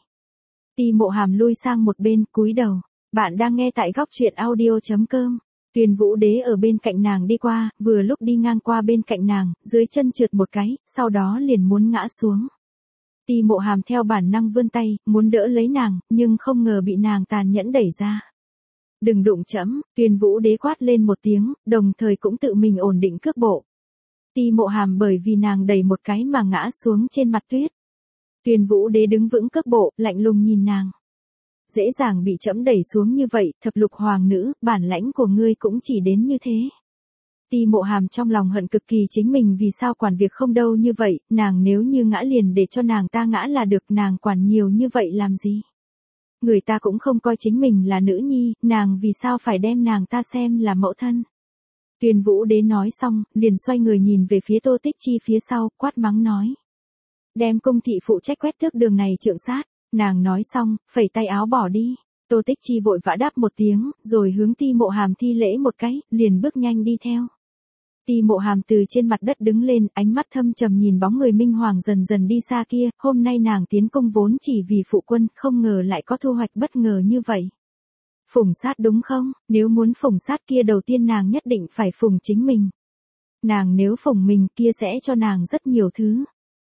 Ti Mộ Hàm lui sang một bên, cúi đầu. Bạn đang nghe tại góc truyện audio chấm com. Tuyên Vũ Đế ở bên cạnh nàng đi qua, vừa lúc đi ngang qua bên cạnh nàng, dưới chân trượt một cái, sau đó liền muốn ngã xuống. Ti Mộ Hàm theo bản năng vươn tay, muốn đỡ lấy nàng, nhưng không ngờ bị nàng tàn nhẫn đẩy ra. Đừng đụng trẫm, Tuyên Vũ Đế quát lên một tiếng, đồng thời cũng tự mình ổn định cước bộ. Ti Mộ Hàm bởi vì nàng đẩy một cái mà ngã xuống trên mặt tuyết. Tuyên Vũ Đế đứng vững cước bộ, lạnh lùng nhìn nàng. Dễ dàng bị trẫm đẩy xuống như vậy, thập lục hoàng nữ, bản lãnh của ngươi cũng chỉ đến như thế. Ti Mộ Hàm trong lòng hận cực kỳ chính mình vì sao quản việc không đâu như vậy, nàng nếu như ngã liền để cho nàng ta ngã là được, nàng quản nhiều như vậy làm gì. Người ta cũng không coi chính mình là nữ nhi, nàng vì sao phải đem nàng ta xem là mẫu thân. Tuyên Vũ Đế nói xong, liền xoay người nhìn về phía Tô Tích Chi phía sau, quát mắng nói. Đem cung thị phụ trách quét tước đường này trượng sát. Nàng nói xong, phẩy tay áo bỏ đi. Tô Tích Chi vội vã đáp một tiếng, rồi hướng Ti Mộ Hàm thi lễ một cái, liền bước nhanh đi theo. Ti Mộ Hàm từ trên mặt đất đứng lên, ánh mắt thâm trầm nhìn bóng người minh hoàng dần dần đi xa kia, hôm nay nàng tiến cung vốn chỉ vì phụ quân, không ngờ lại có thu hoạch bất ngờ như vậy. Phủng sát đúng không? Nếu muốn phủng sát kia đầu tiên nàng nhất định phải phủng chính mình. Nàng nếu phủng mình kia sẽ cho nàng rất nhiều thứ.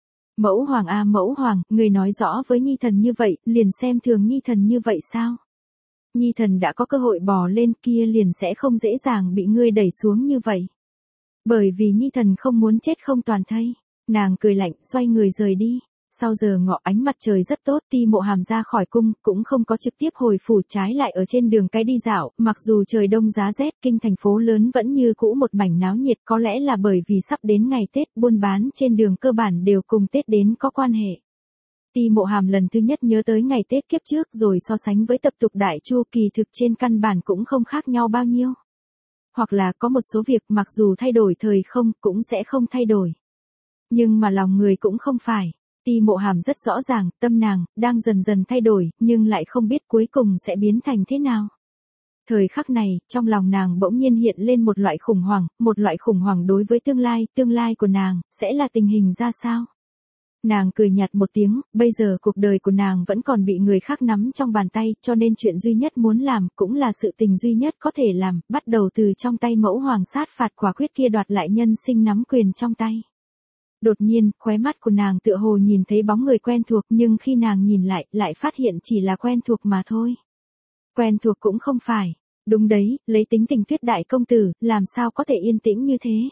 Mẫu hoàng a à, mẫu hoàng, người nói rõ với Nhi thần như vậy, liền xem thường Nhi thần như vậy sao? Nhi thần đã có cơ hội bò lên kia liền sẽ không dễ dàng bị ngươi đẩy xuống như vậy. Bởi vì Nhi thần không muốn chết không toàn thây. Nàng cười lạnh, xoay người rời đi. Sau giờ ngọ ánh mặt trời rất tốt, Ti Mộ Hàm ra khỏi cung, cũng không có trực tiếp hồi phủ, trái lại ở trên đường cái đi dạo, mặc dù trời đông giá rét, kinh thành phố lớn vẫn như cũ một mảnh náo nhiệt, có lẽ là bởi vì sắp đến ngày Tết, buôn bán trên đường cơ bản đều cùng Tết đến có quan hệ. Ti Mộ Hàm lần thứ nhất nhớ tới ngày Tết kiếp trước rồi so sánh với tập tục đại chu, kỳ thực trên căn bản cũng không khác nhau bao nhiêu. Hoặc là có một số việc mặc dù thay đổi thời không, cũng sẽ không thay đổi. Nhưng mà lòng người cũng không phải. Ti Mộ Hàm rất rõ ràng, tâm nàng đang dần dần thay đổi, nhưng lại không biết cuối cùng sẽ biến thành thế nào. Thời khắc này, trong lòng nàng bỗng nhiên hiện lên một loại khủng hoảng, một loại khủng hoảng đối với tương lai, tương lai của nàng, sẽ là tình hình ra sao? Nàng cười nhạt một tiếng, bây giờ cuộc đời của nàng vẫn còn bị người khác nắm trong bàn tay, cho nên chuyện duy nhất muốn làm, cũng là sự tình duy nhất có thể làm, bắt đầu từ trong tay mẫu hoàng sát phạt quả quyết kia đoạt lại nhân sinh nắm quyền trong tay. Đột nhiên, khóe mắt của nàng tựa hồ nhìn thấy bóng người quen thuộc, nhưng khi nàng nhìn lại, lại phát hiện chỉ là quen thuộc mà thôi. Quen thuộc cũng không phải. Đúng đấy, lấy tính tình Tuyết đại công tử, làm sao có thể yên tĩnh như thế?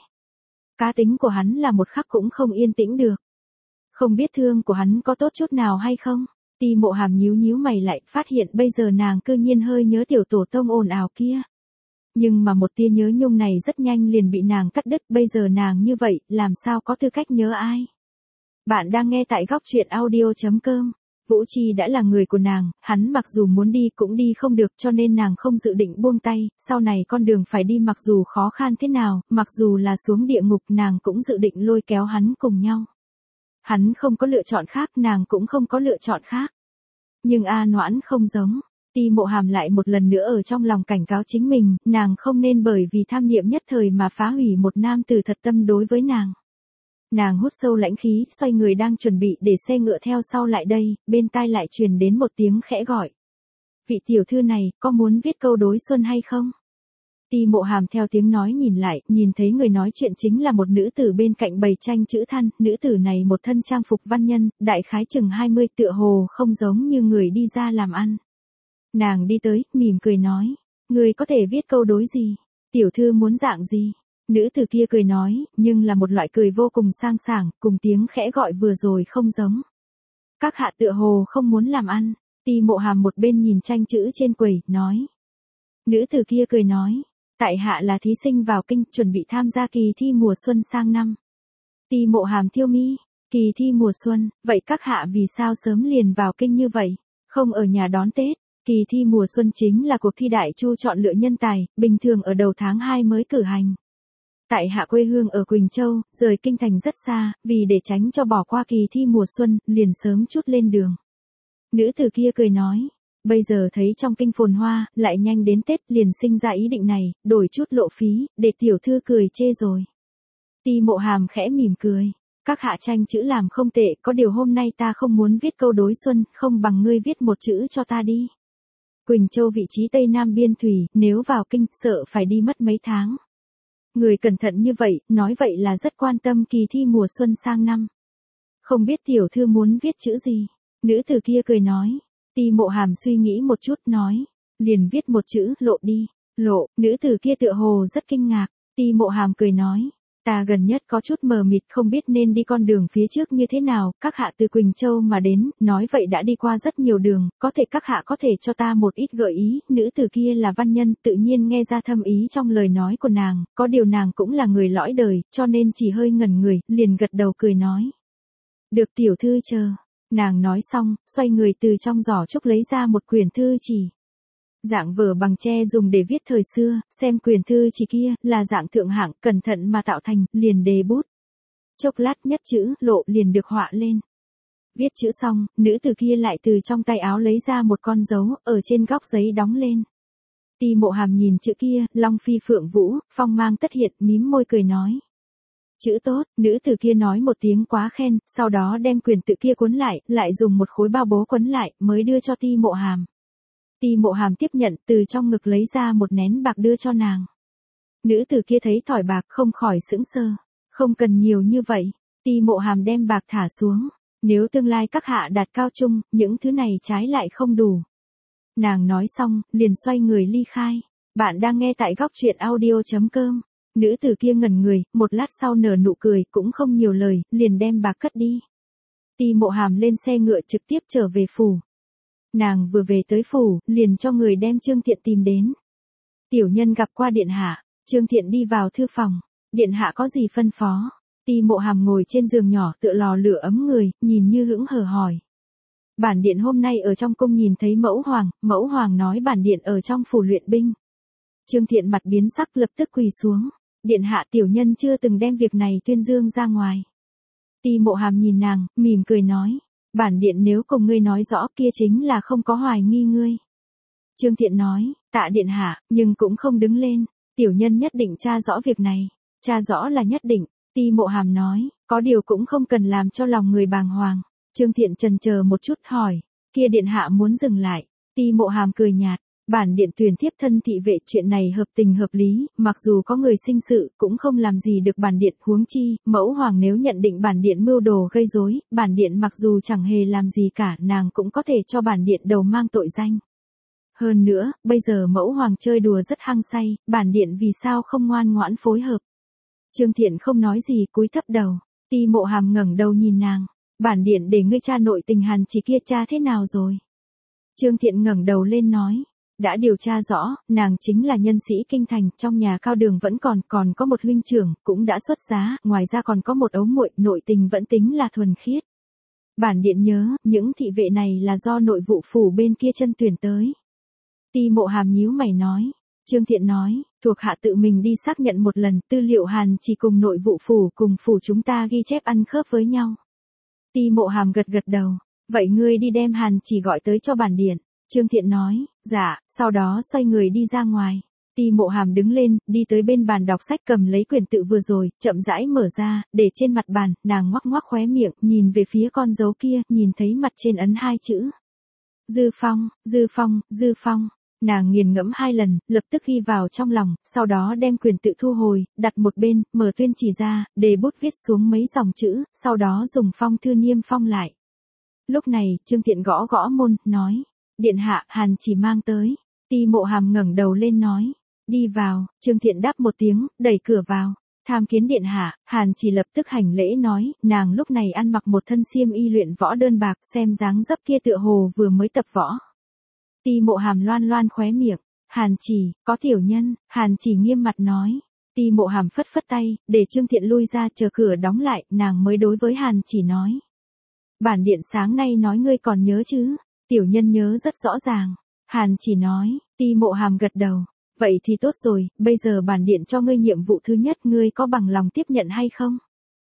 Cá tính của hắn là một khắc cũng không yên tĩnh được. Không biết thương của hắn có tốt chút nào hay không? Ti Mộ Hàm nhíu nhíu mày lại, phát hiện bây giờ nàng cư nhiên hơi nhớ tiểu tổ tông ồn ào kia. Nhưng mà một tia nhớ nhung này rất nhanh liền bị nàng cắt đứt, bây giờ nàng như vậy, làm sao có tư cách nhớ ai? Bạn đang nghe tại góc truyện audio chấm com. Vũ Chi đã là người của nàng, hắn mặc dù muốn đi cũng đi không được, cho nên nàng không dự định buông tay, sau này con đường phải đi mặc dù khó khăn thế nào, mặc dù là xuống địa ngục nàng cũng dự định lôi kéo hắn cùng nhau. Hắn không có lựa chọn khác, nàng cũng không có lựa chọn khác. Nhưng A Noãn không giống. Ti Mộ Hàm lại một lần nữa ở trong lòng cảnh cáo chính mình, nàng không nên bởi vì tham niệm nhất thời mà phá hủy một nam tử thật tâm đối với nàng. Nàng hút sâu lãnh khí, xoay người đang chuẩn bị để xe ngựa theo sau lại đây, bên tai lại truyền đến một tiếng khẽ gọi. Vị tiểu thư này, có muốn viết câu đối xuân hay không? Ti Mộ Hàm theo tiếng nói nhìn lại, nhìn thấy người nói chuyện chính là một nữ tử bên cạnh bày tranh chữ than, nữ tử này một thân trang phục văn nhân, đại khái chừng hai mươi, tựa hồ không giống như người đi ra làm ăn. Nàng đi tới, mỉm cười nói, người có thể viết câu đối gì? Tiểu thư muốn dạng gì? Nữ tử kia cười nói, nhưng là một loại cười vô cùng sang sảng, cùng tiếng khẽ gọi vừa rồi không giống. Các hạ tựa hồ không muốn làm ăn. Ti Mộ Hàm một bên nhìn tranh chữ trên quầy, nói. Nữ tử kia cười nói, tại hạ là thí sinh vào kinh, chuẩn bị tham gia kỳ thi mùa xuân sang năm. Ti Mộ Hàm thiêu mi, kỳ thi mùa xuân, vậy các hạ vì sao sớm liền vào kinh như vậy, không ở nhà đón Tết? Kỳ thi mùa xuân chính là cuộc thi đại chu chọn lựa nhân tài, bình thường ở đầu tháng hai mới cử hành. Tại hạ quê hương ở Quỳnh Châu, rời kinh thành rất xa, vì để tránh cho bỏ qua kỳ thi mùa xuân, liền sớm chút lên đường. Nữ tử kia cười nói, bây giờ thấy trong kinh phồn hoa, lại nhanh đến Tết, liền sinh ra ý định này, đổi chút lộ phí, để tiểu thư cười chê rồi. Ti Mộ Hàm khẽ mỉm cười, các hạ tranh chữ làm không tệ, có điều hôm nay ta không muốn viết câu đối xuân, không bằng ngươi viết một chữ cho ta đi. Quỳnh Châu vị trí tây nam biên thủy, nếu vào kinh, sợ phải đi mất mấy tháng. Người cẩn thận như vậy, nói vậy là rất quan tâm kỳ thi mùa xuân sang năm. Không biết tiểu thư muốn viết chữ gì? Nữ tử kia cười nói. Ti Mộ Hàm suy nghĩ một chút nói. Liền viết một chữ, lộ đi. Lộ, nữ tử kia tựa hồ rất kinh ngạc. Ti Mộ Hàm cười nói. Ta gần nhất có chút mờ mịt, không biết nên đi con đường phía trước như thế nào, các hạ từ Quỳnh Châu mà đến, nói vậy đã đi qua rất nhiều đường, có thể các hạ có thể cho ta một ít gợi ý, nữ tử kia là văn nhân, tự nhiên nghe ra thâm ý trong lời nói của nàng, có điều nàng cũng là người lõi đời, cho nên chỉ hơi ngẩn người, liền gật đầu cười nói. Được tiểu thư chờ, nàng nói xong, xoay người từ trong giỏ trúc lấy ra một quyển thư chỉ. Dạng vở bằng tre dùng để viết thời xưa, xem quyển thư chỉ kia, là dạng thượng hạng, cẩn thận mà tạo thành, liền đề bút. Chốc lát nhất chữ, lộ liền được họa lên. Viết chữ xong, nữ tử kia lại từ trong tay áo lấy ra một con dấu, ở trên góc giấy đóng lên. Ti Mộ Hàm nhìn chữ kia, long phi phượng vũ, phong mang tất hiện, mím môi cười nói. Chữ tốt, nữ tử kia nói một tiếng quá khen, sau đó đem quyển tự kia cuốn lại, lại dùng một khối bao bố quấn lại, mới đưa cho Ti Mộ Hàm. Ti Mộ Hàm tiếp nhận, từ trong ngực lấy ra một nén bạc đưa cho nàng. Nữ tử kia thấy thỏi bạc không khỏi sững sờ. Không cần nhiều như vậy. Ti Mộ Hàm đem bạc thả xuống. Nếu tương lai các hạ đạt cao trung, những thứ này trái lại không đủ. Nàng nói xong, liền xoay người ly khai. Bạn đang nghe tại góc truyện audio chấm com. Nữ tử kia ngẩn người, một lát sau nở nụ cười, cũng không nhiều lời, liền đem bạc cất đi. Ti Mộ Hàm lên xe ngựa trực tiếp trở về phủ. Nàng vừa về tới phủ, liền cho người đem Trương Thiện tìm đến. Tiểu nhân gặp qua điện hạ. Trương Thiện đi vào thư phòng. Điện hạ có gì phân phó? Ti Mộ Hàm ngồi trên giường nhỏ tựa lò lửa ấm người, nhìn như hững hờ hỏi. Bản điện hôm nay ở trong cung nhìn thấy mẫu hoàng, mẫu hoàng nói bản điện ở trong phủ luyện binh. Trương Thiện mặt biến sắc lập tức quỳ xuống. Điện hạ tiểu nhân chưa từng đem việc này tuyên dương ra ngoài. Ti Mộ Hàm nhìn nàng, mỉm cười nói. Bản điện nếu cùng ngươi nói rõ kia chính là không có hoài nghi ngươi. Trương Thiện nói, tạ điện hạ, nhưng cũng không đứng lên. Tiểu nhân nhất định tra rõ việc này. Tra rõ là nhất định. Ti Mộ Hàm nói, có điều cũng không cần làm cho lòng người bàng hoàng. Trương Thiện chần chờ một chút hỏi, kia điện hạ muốn dừng lại. Ti Mộ Hàm cười nhạt, bản điện tuyển thiếp thân thị vệ, chuyện này hợp tình hợp lý, mặc dù có người sinh sự, cũng không làm gì được bản điện, huống chi, mẫu hoàng nếu nhận định bản điện mưu đồ gây rối, bản điện mặc dù chẳng hề làm gì cả, nàng cũng có thể cho bản điện đầu mang tội danh. Hơn nữa, bây giờ mẫu hoàng chơi đùa rất hăng say, bản điện vì sao không ngoan ngoãn phối hợp. Trương Thiện không nói gì, cúi thấp đầu. Ti Mộ Hàm ngẩng đầu nhìn nàng, bản điện để ngươi tra nội tình Hàn Chỉ kia tra thế nào rồi? Trương Thiện ngẩng đầu lên nói, đã điều tra rõ, nàng chính là nhân sĩ kinh thành, trong nhà Cao Đường vẫn còn, còn có một huynh trưởng, cũng đã xuất giá, ngoài ra còn có một ấu muội, nội tình vẫn tính là thuần khiết. Bản điện nhớ, những thị vệ này là do nội vụ phủ bên kia chân tuyển tới. Ti Mộ Hàm nhíu mày nói. Trương Thiện nói, thuộc hạ tự mình đi xác nhận một lần, tư liệu Hàn Chỉ cùng nội vụ phủ cùng phủ chúng ta ghi chép ăn khớp với nhau. Ti Mộ Hàm gật gật đầu, vậy ngươi đi đem Hàn Chỉ gọi tới cho bản điện. Trương Thiện nói, dạ, sau đó xoay người đi ra ngoài. Ti Mộ Hàm đứng lên, đi tới bên bàn đọc sách, cầm lấy quyển tự vừa rồi, chậm rãi mở ra, để trên mặt bàn, nàng ngoắc ngoắc khóe miệng, nhìn về phía con dấu kia, nhìn thấy mặt trên ấn hai chữ. Dư Phong, Dư Phong, Dư Phong. Nàng nghiền ngẫm hai lần, lập tức ghi vào trong lòng, sau đó đem quyển tự thu hồi, đặt một bên, mở tuyên chỉ ra, để bút viết xuống mấy dòng chữ, sau đó dùng phong thư niêm phong lại. Lúc này, Trương Thiện gõ gõ môn, nói, điện hạ, Hàn Chỉ mang tới. Ti Mộ Hàm ngẩng đầu lên nói, đi vào. Trương Thiện đáp một tiếng, đẩy cửa vào. Tham kiến điện hạ. Hàn Chỉ lập tức hành lễ nói, nàng lúc này ăn mặc một thân xiêm y luyện võ đơn bạc, xem dáng dấp kia tựa hồ vừa mới tập võ. Ti Mộ Hàm loan loan khóe miệng, Hàn Chỉ, có tiểu nhân. Hàn Chỉ nghiêm mặt nói. Ti Mộ Hàm phất phất tay, để Trương Thiện lui ra, chờ cửa đóng lại, nàng mới đối với Hàn Chỉ nói. Bản điện sáng nay nói ngươi còn nhớ chứ? Tiểu nhân nhớ rất rõ ràng. Hàn Chỉ nói. Ti Mộ Hàm gật đầu, vậy thì tốt rồi, bây giờ bản điện cho ngươi nhiệm vụ thứ nhất, ngươi có bằng lòng tiếp nhận hay không?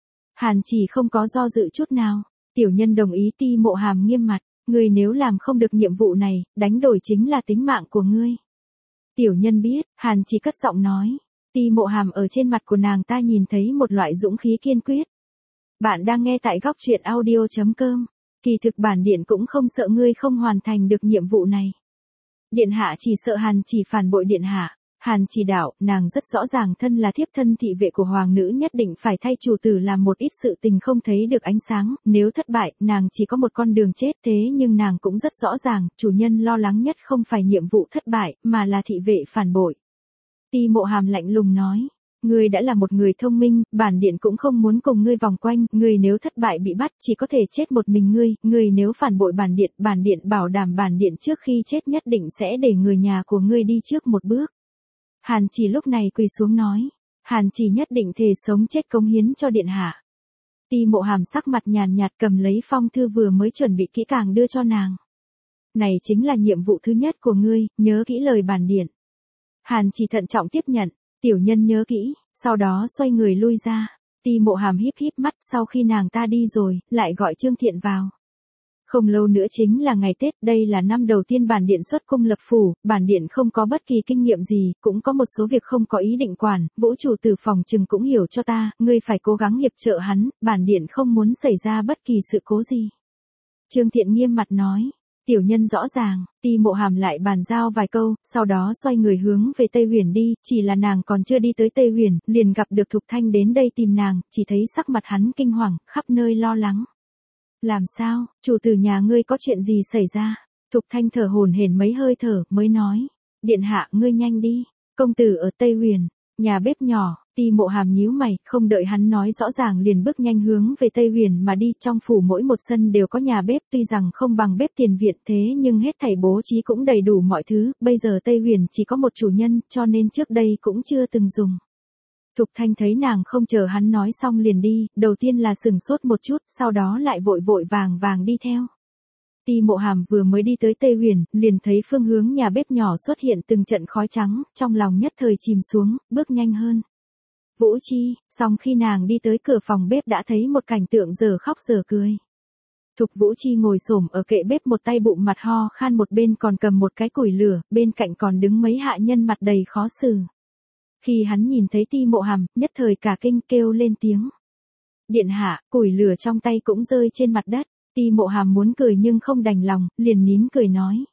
Hàn Chỉ không có do dự chút nào. Tiểu nhân đồng ý. Ti Mộ Hàm nghiêm mặt. Ngươi nếu làm không được nhiệm vụ này, đánh đổi chính là tính mạng của ngươi. Tiểu nhân biết. Hàn Chỉ cất giọng nói. Ti Mộ Hàm ở trên mặt của nàng ta nhìn thấy một loại dũng khí kiên quyết. Bạn đang nghe tại góc truyện audio chấm com. Kỳ thực bản điện cũng không sợ ngươi không hoàn thành được nhiệm vụ này. Điện hạ chỉ sợ Hàn Chỉ phản bội điện hạ. Hàn Chỉ đạo, nàng rất rõ ràng thân là thiếp thân thị vệ của hoàng nữ nhất định phải thay chủ tử làm một ít sự tình không thấy được ánh sáng, nếu thất bại, nàng chỉ có một con đường chết, thế nhưng nàng cũng rất rõ ràng, chủ nhân lo lắng nhất không phải nhiệm vụ thất bại, mà là thị vệ phản bội. Ti Mộ Hàm lạnh lùng nói, ngươi đã là một người thông minh, bản điện cũng không muốn cùng ngươi vòng quanh, ngươi nếu thất bại bị bắt chỉ có thể chết một mình ngươi, ngươi nếu phản bội bản điện, bản điện bảo đảm bản điện trước khi chết nhất định sẽ để người nhà của ngươi đi trước một bước. Hàn Chỉ lúc này quỳ xuống nói, Hàn Chỉ nhất định thề sống chết cống hiến cho điện hạ. Ti Mộ Hàm sắc mặt nhàn nhạt cầm lấy phong thư vừa mới chuẩn bị kỹ càng đưa cho nàng. Này chính là nhiệm vụ thứ nhất của ngươi, nhớ kỹ lời bản điện. Hàn Chỉ thận trọng tiếp nhận, tiểu nhân nhớ kỹ, sau đó xoay người lui ra. Ti Mộ Hàm híp híp mắt, sau khi nàng ta đi rồi, lại gọi Trương Thiện vào. Không lâu nữa chính là ngày Tết, đây là năm đầu tiên bản điện xuất cung lập phủ, bản điện không có bất kỳ kinh nghiệm gì, cũng có một số việc không có ý định quản, Vũ chủ tử phòng trừng cũng hiểu cho ta, ngươi phải cố gắng hiệp trợ hắn, bản điện không muốn xảy ra bất kỳ sự cố gì. Trương Thiện nghiêm mặt nói, tiểu nhân rõ ràng. Ti Mộ Hàm lại bàn giao vài câu, sau đó xoay người hướng về Tây Huyền đi, chỉ là nàng còn chưa đi tới Tây Huyền, liền gặp được Thục Thanh đến đây tìm nàng, chỉ thấy sắc mặt hắn kinh hoàng, khắp nơi lo lắng. Làm sao, chủ tử nhà ngươi có chuyện gì xảy ra? Thục Thanh thở hổn hển mấy hơi thở, mới nói. Điện hạ, ngươi nhanh đi. Công tử ở Tây Huyền, nhà bếp nhỏ. Ti Mộ Hàm nhíu mày, không đợi hắn nói rõ ràng liền bước nhanh hướng về Tây Huyền mà đi. Trong phủ mỗi một sân đều có nhà bếp, tuy rằng không bằng bếp tiền viện thế nhưng hết thảy bố trí cũng đầy đủ mọi thứ. Bây giờ Tây Huyền chỉ có một chủ nhân, cho nên trước đây cũng chưa từng dùng. Thục Thanh thấy nàng không chờ hắn nói xong liền đi, đầu tiên là sừng sốt một chút, sau đó lại vội vội vàng vàng đi theo. Ti Mộ Hàm vừa mới đi tới Tây Huyền, liền thấy phương hướng nhà bếp nhỏ xuất hiện từng trận khói trắng, trong lòng nhất thời chìm xuống, bước nhanh hơn. Vũ Chi, song khi nàng đi tới cửa phòng bếp đã thấy một cảnh tượng giờ khóc giờ cười. Thục Vũ Chi ngồi xổm ở kệ bếp một tay bụng mặt ho khan một bên còn cầm một cái củi lửa, bên cạnh còn đứng mấy hạ nhân mặt đầy khó xử. Khi hắn nhìn thấy Ti Mộ Hàm, nhất thời cả kinh kêu lên tiếng. Điện hạ, củi lửa trong tay cũng rơi trên mặt đất. Ti Mộ Hàm muốn cười nhưng không đành lòng, liền nín cười nói.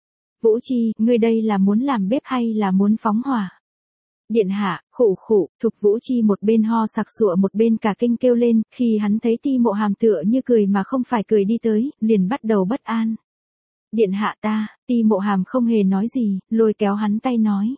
Vũ Chi, ngươi đây là muốn làm bếp hay là muốn phóng hỏa? Điện hạ, khụ khụ, Thục Vũ Chi một bên ho sặc sụa một bên cả kinh kêu lên, khi hắn thấy Ti Mộ Hàm tựa như cười mà không phải cười đi tới, liền bắt đầu bất an. Điện hạ ta, Ti Mộ Hàm không hề nói gì, lôi kéo hắn tay nói.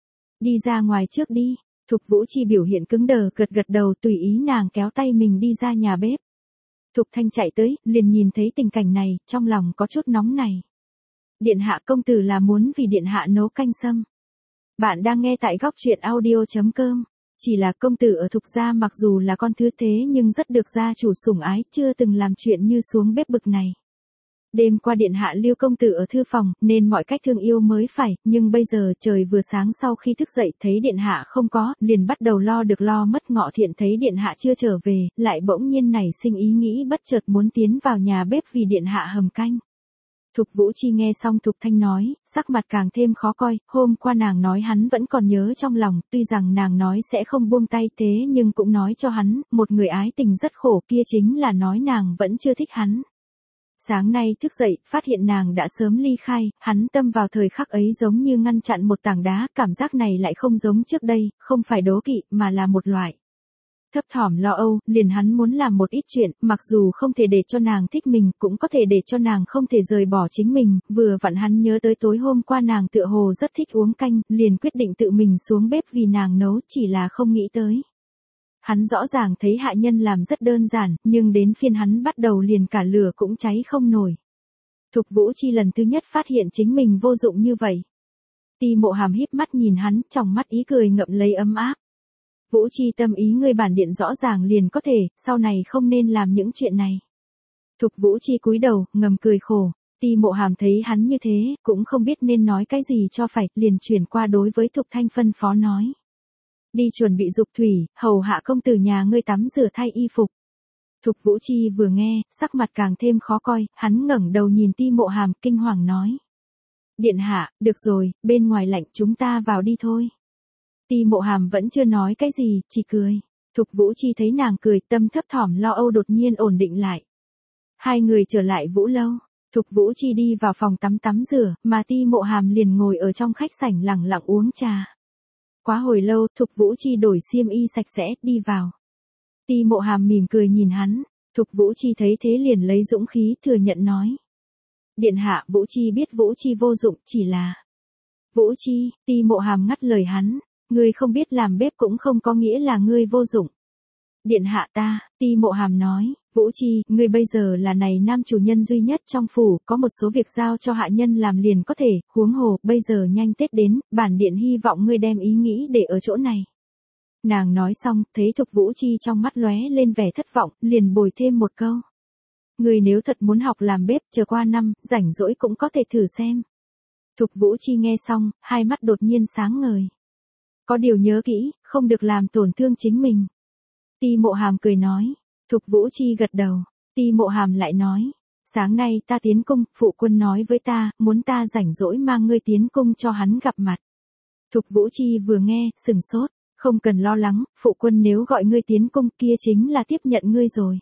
Đi ra ngoài trước đi. Thục Vũ Chi biểu hiện cứng đờ gật gật đầu tùy ý nàng kéo tay mình đi ra nhà bếp. Thục Thanh chạy tới, liền nhìn thấy tình cảnh này, trong lòng có chút nóng này. Điện hạ công tử là muốn vì điện hạ nấu canh sâm. Bạn đang nghe tại góc truyện audio chấm com. Chỉ là công tử ở Thục gia mặc dù là con thứ thế nhưng rất được gia chủ sủng ái, chưa từng làm chuyện như xuống bếp bực này. Đêm qua điện hạ lưu công tử ở thư phòng, nên mọi cách thương yêu mới phải, nhưng bây giờ trời vừa sáng sau khi thức dậy thấy điện hạ không có, liền bắt đầu lo được lo mất ngọ thiện thấy điện hạ chưa trở về, lại bỗng nhiên nảy sinh ý nghĩ bất chợt muốn tiến vào nhà bếp vì điện hạ hầm canh. Thục Vũ Chi nghe xong Thục Thanh nói, sắc mặt càng thêm khó coi, hôm qua nàng nói hắn vẫn còn nhớ trong lòng, tuy rằng nàng nói sẽ không buông tay thế nhưng cũng nói cho hắn, một người ái tình rất khổ kia chính là nói nàng vẫn chưa thích hắn. Sáng nay thức dậy, phát hiện nàng đã sớm ly khai, hắn tâm vào thời khắc ấy giống như ngăn chặn một tảng đá, cảm giác này lại không giống trước đây, không phải đố kỵ, mà là một loại thấp thỏm lo âu, liền hắn muốn làm một ít chuyện, mặc dù không thể để cho nàng thích mình, cũng có thể để cho nàng không thể rời bỏ chính mình, vừa vặn hắn nhớ tới tối hôm qua nàng tựa hồ rất thích uống canh, liền quyết định tự mình xuống bếp vì nàng nấu, chỉ là không nghĩ tới. Hắn rõ ràng thấy hạ nhân làm rất đơn giản, nhưng đến phiên hắn bắt đầu liền cả lửa cũng cháy không nổi. Thục Vũ Chi lần thứ nhất phát hiện chính mình vô dụng như vậy. Ti Mộ Hàm híp mắt nhìn hắn, trong mắt ý cười ngậm lấy ấm áp. Vũ Chi tâm ý ngươi bản điện rõ ràng liền có thể, sau này không nên làm những chuyện này. Thục Vũ Chi cúi đầu, ngầm cười khổ. Ti Mộ Hàm thấy hắn như thế, cũng không biết nên nói cái gì cho phải, liền chuyển qua đối với Thục Thanh phân phó nói. Đi chuẩn bị dục thủy, hầu hạ công tử nhà ngươi tắm rửa thay y phục. Thục Vũ Chi vừa nghe, sắc mặt càng thêm khó coi, hắn ngẩng đầu nhìn Ti Mộ Hàm kinh hoàng nói. Điện hạ, được rồi, bên ngoài lạnh chúng ta vào đi thôi. Ti Mộ Hàm vẫn chưa nói cái gì, chỉ cười. Thục Vũ Chi thấy nàng cười, tâm thấp thỏm lo âu đột nhiên ổn định lại. Hai người trở lại Vũ lâu, Thục Vũ Chi đi vào phòng tắm tắm rửa, mà Ti Mộ Hàm liền ngồi ở trong khách sảnh lặng lặng uống trà. Quá hồi lâu, Thục Vũ Chi đổi xiêm y sạch sẽ, đi vào. Ti Mộ Hàm mỉm cười nhìn hắn, Thục Vũ Chi thấy thế liền lấy dũng khí thừa nhận nói. Điện hạ, Vũ Chi biết Vũ Chi vô dụng, chỉ là... Vũ Chi, Ti Mộ Hàm ngắt lời hắn, ngươi không biết làm bếp cũng không có nghĩa là ngươi vô dụng. Điện hạ ta, Ti Mộ Hàm nói, Vũ Chi, ngươi bây giờ là này nam chủ nhân duy nhất trong phủ, có một số việc giao cho hạ nhân làm liền có thể, huống hồ, bây giờ nhanh Tết đến, bản điện hy vọng ngươi đem ý nghĩ để ở chỗ này. Nàng nói xong, thấy Thục Vũ Chi trong mắt lóe lên vẻ thất vọng, liền bồi thêm một câu. Ngươi nếu thật muốn học làm bếp, chờ qua năm, rảnh rỗi cũng có thể thử xem. Thục Vũ Chi nghe xong, hai mắt đột nhiên sáng ngời. Có điều nhớ kỹ, không được làm tổn thương chính mình. Ti Mộ Hàm cười nói. Thục Vũ Chi gật đầu. Ti Mộ Hàm lại nói. Sáng nay ta tiến cung, phụ quân nói với ta, muốn ta rảnh rỗi mang ngươi tiến cung cho hắn gặp mặt. Thục Vũ Chi vừa nghe, sừng sốt. Không cần lo lắng, phụ quân nếu gọi ngươi tiến cung kia chính là tiếp nhận ngươi rồi.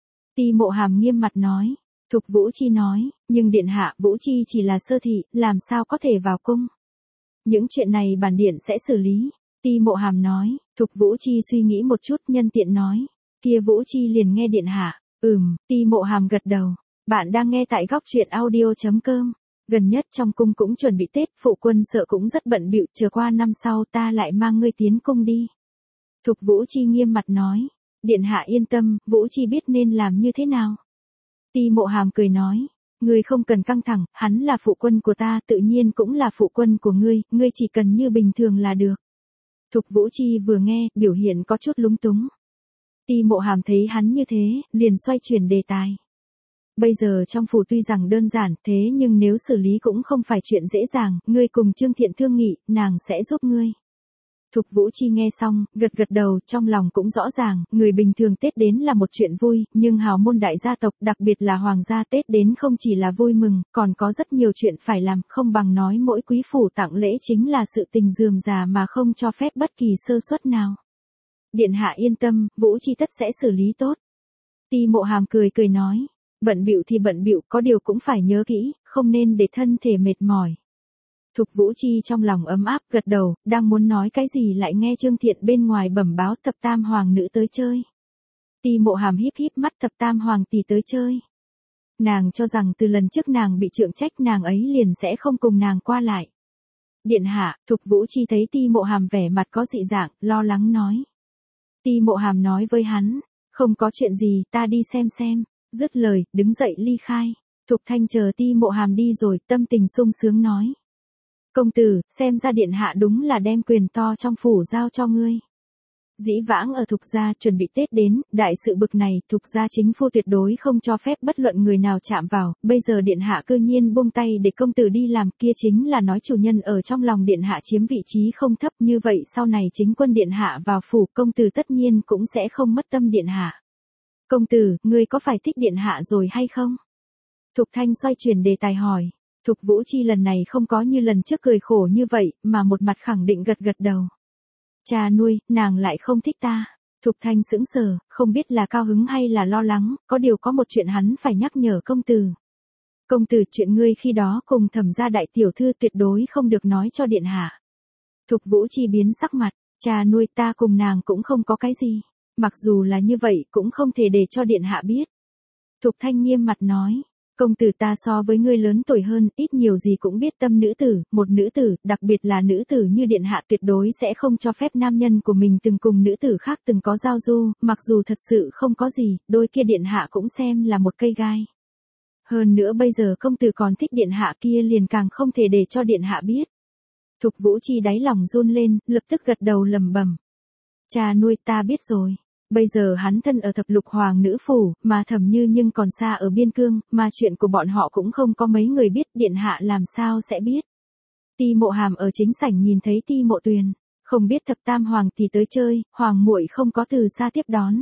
Ti Mộ Hàm nghiêm mặt nói. Thục Vũ Chi nói, nhưng điện hạ, Vũ Chi chỉ là sơ thị, làm sao có thể vào cung. Những chuyện này bản điện sẽ xử lý. Ti Mộ Hàm nói, Thục Vũ Chi suy nghĩ một chút nhân tiện nói. Kia Vũ Chi liền nghe điện hạ. Ừm, Ti Mộ Hàm gật đầu. Bạn đang nghe tại góc truyện audio chấm com. Gần nhất trong cung cũng chuẩn bị Tết, phụ quân sợ cũng rất bận bịu, chờ qua năm sau ta lại mang ngươi tiến cung đi. Thục Vũ Chi nghiêm mặt nói. Điện hạ yên tâm, Vũ Chi biết nên làm như thế nào. Ti Mộ Hàm cười nói. Ngươi không cần căng thẳng, hắn là phụ quân của ta, tự nhiên cũng là phụ quân của ngươi, ngươi chỉ cần như bình thường là được. Thục Vũ Chi vừa nghe, biểu hiện có chút lúng túng. Ti Mộ Hàm thấy hắn như thế, liền xoay chuyển đề tài. Bây giờ trong phủ tuy rằng đơn giản, thế nhưng nếu xử lý cũng không phải chuyện dễ dàng, ngươi cùng Trương Thiện thương nghị, nàng sẽ giúp ngươi. Thục Vũ Chi nghe xong, gật gật đầu, trong lòng cũng rõ ràng, người bình thường Tết đến là một chuyện vui, nhưng hào môn đại gia tộc, đặc biệt là hoàng gia Tết đến không chỉ là vui mừng, còn có rất nhiều chuyện phải làm, không bằng nói mỗi quý phủ tặng lễ chính là sự tình rườm rà mà không cho phép bất kỳ sơ suất nào. Điện hạ yên tâm, Vũ Chi tất sẽ xử lý tốt. Ti Mộ Hàm cười cười nói, bận bịu thì bận bịu, có điều cũng phải nhớ kỹ, không nên để thân thể mệt mỏi. Thục Vũ Chi trong lòng ấm áp gật đầu, đang muốn nói cái gì lại nghe Trương Thiện bên ngoài bẩm báo thập tam hoàng nữ tới chơi. Ti Mộ Hàm híp híp mắt, thập tam hoàng tỷ tới chơi. Nàng cho rằng từ lần trước nàng bị trượng trách nàng ấy liền sẽ không cùng nàng qua lại. Điện hạ, Thục Vũ Chi thấy Ti Mộ Hàm vẻ mặt có dị dạng, lo lắng nói. Ti Mộ Hàm nói với hắn, không có chuyện gì, ta đi xem xem, dứt lời, đứng dậy ly khai. Thục Thanh chờ Ti Mộ Hàm đi rồi, tâm tình sung sướng nói. Công tử, xem ra điện hạ đúng là đem quyền to trong phủ giao cho ngươi. Dĩ vãng ở Thục gia chuẩn bị Tết đến, đại sự bực này, Thục gia chính phu tuyệt đối không cho phép bất luận người nào chạm vào, bây giờ điện hạ cư nhiên buông tay để công tử đi làm, kia chính là nói chủ nhân ở trong lòng điện hạ chiếm vị trí không thấp, như vậy sau này chính quân điện hạ vào phủ, công tử tất nhiên cũng sẽ không mất tâm điện hạ. Công tử, ngươi có phải thích điện hạ rồi hay không? Thục Thanh xoay chuyển đề tài hỏi. Thục Vũ Chi lần này không có như lần trước cười khổ như vậy, mà một mặt khẳng định gật gật đầu. Cha nuôi, nàng lại không thích ta. Thục Thanh sững sờ, không biết là cao hứng hay là lo lắng, có điều có một chuyện hắn phải nhắc nhở công tử. Công tử, chuyện ngươi khi đó cùng Thẩm gia đại tiểu thư tuyệt đối không được nói cho điện hạ. Thục Vũ Chi biến sắc mặt, cha nuôi, ta cùng nàng cũng không có cái gì. Mặc dù là như vậy cũng không thể để cho điện hạ biết. Thục Thanh nghiêm mặt nói. Công tử, ta so với ngươi lớn tuổi hơn, ít nhiều gì cũng biết tâm nữ tử, một nữ tử, đặc biệt là nữ tử như điện hạ tuyệt đối sẽ không cho phép nam nhân của mình từng cùng nữ tử khác từng có giao du, mặc dù thật sự không có gì, đôi kia điện hạ cũng xem là một cây gai. Hơn nữa bây giờ công tử còn thích điện hạ kia liền càng không thể để cho điện hạ biết. Thục Vũ Chi đáy lòng run lên, lập tức gật đầu lẩm bẩm. Cha nuôi, ta biết rồi. Bây giờ hắn thân ở thập lục hoàng nữ phủ, mà Thẩm Như nhưng còn xa ở biên cương, mà chuyện của bọn họ cũng không có mấy người biết, điện hạ làm sao sẽ biết. Ti Mộ Hàm ở chính sảnh nhìn thấy Ti Mộ Tuyền, không biết thập tam hoàng tỷ tới chơi, hoàng muội không có từ xa tiếp đón.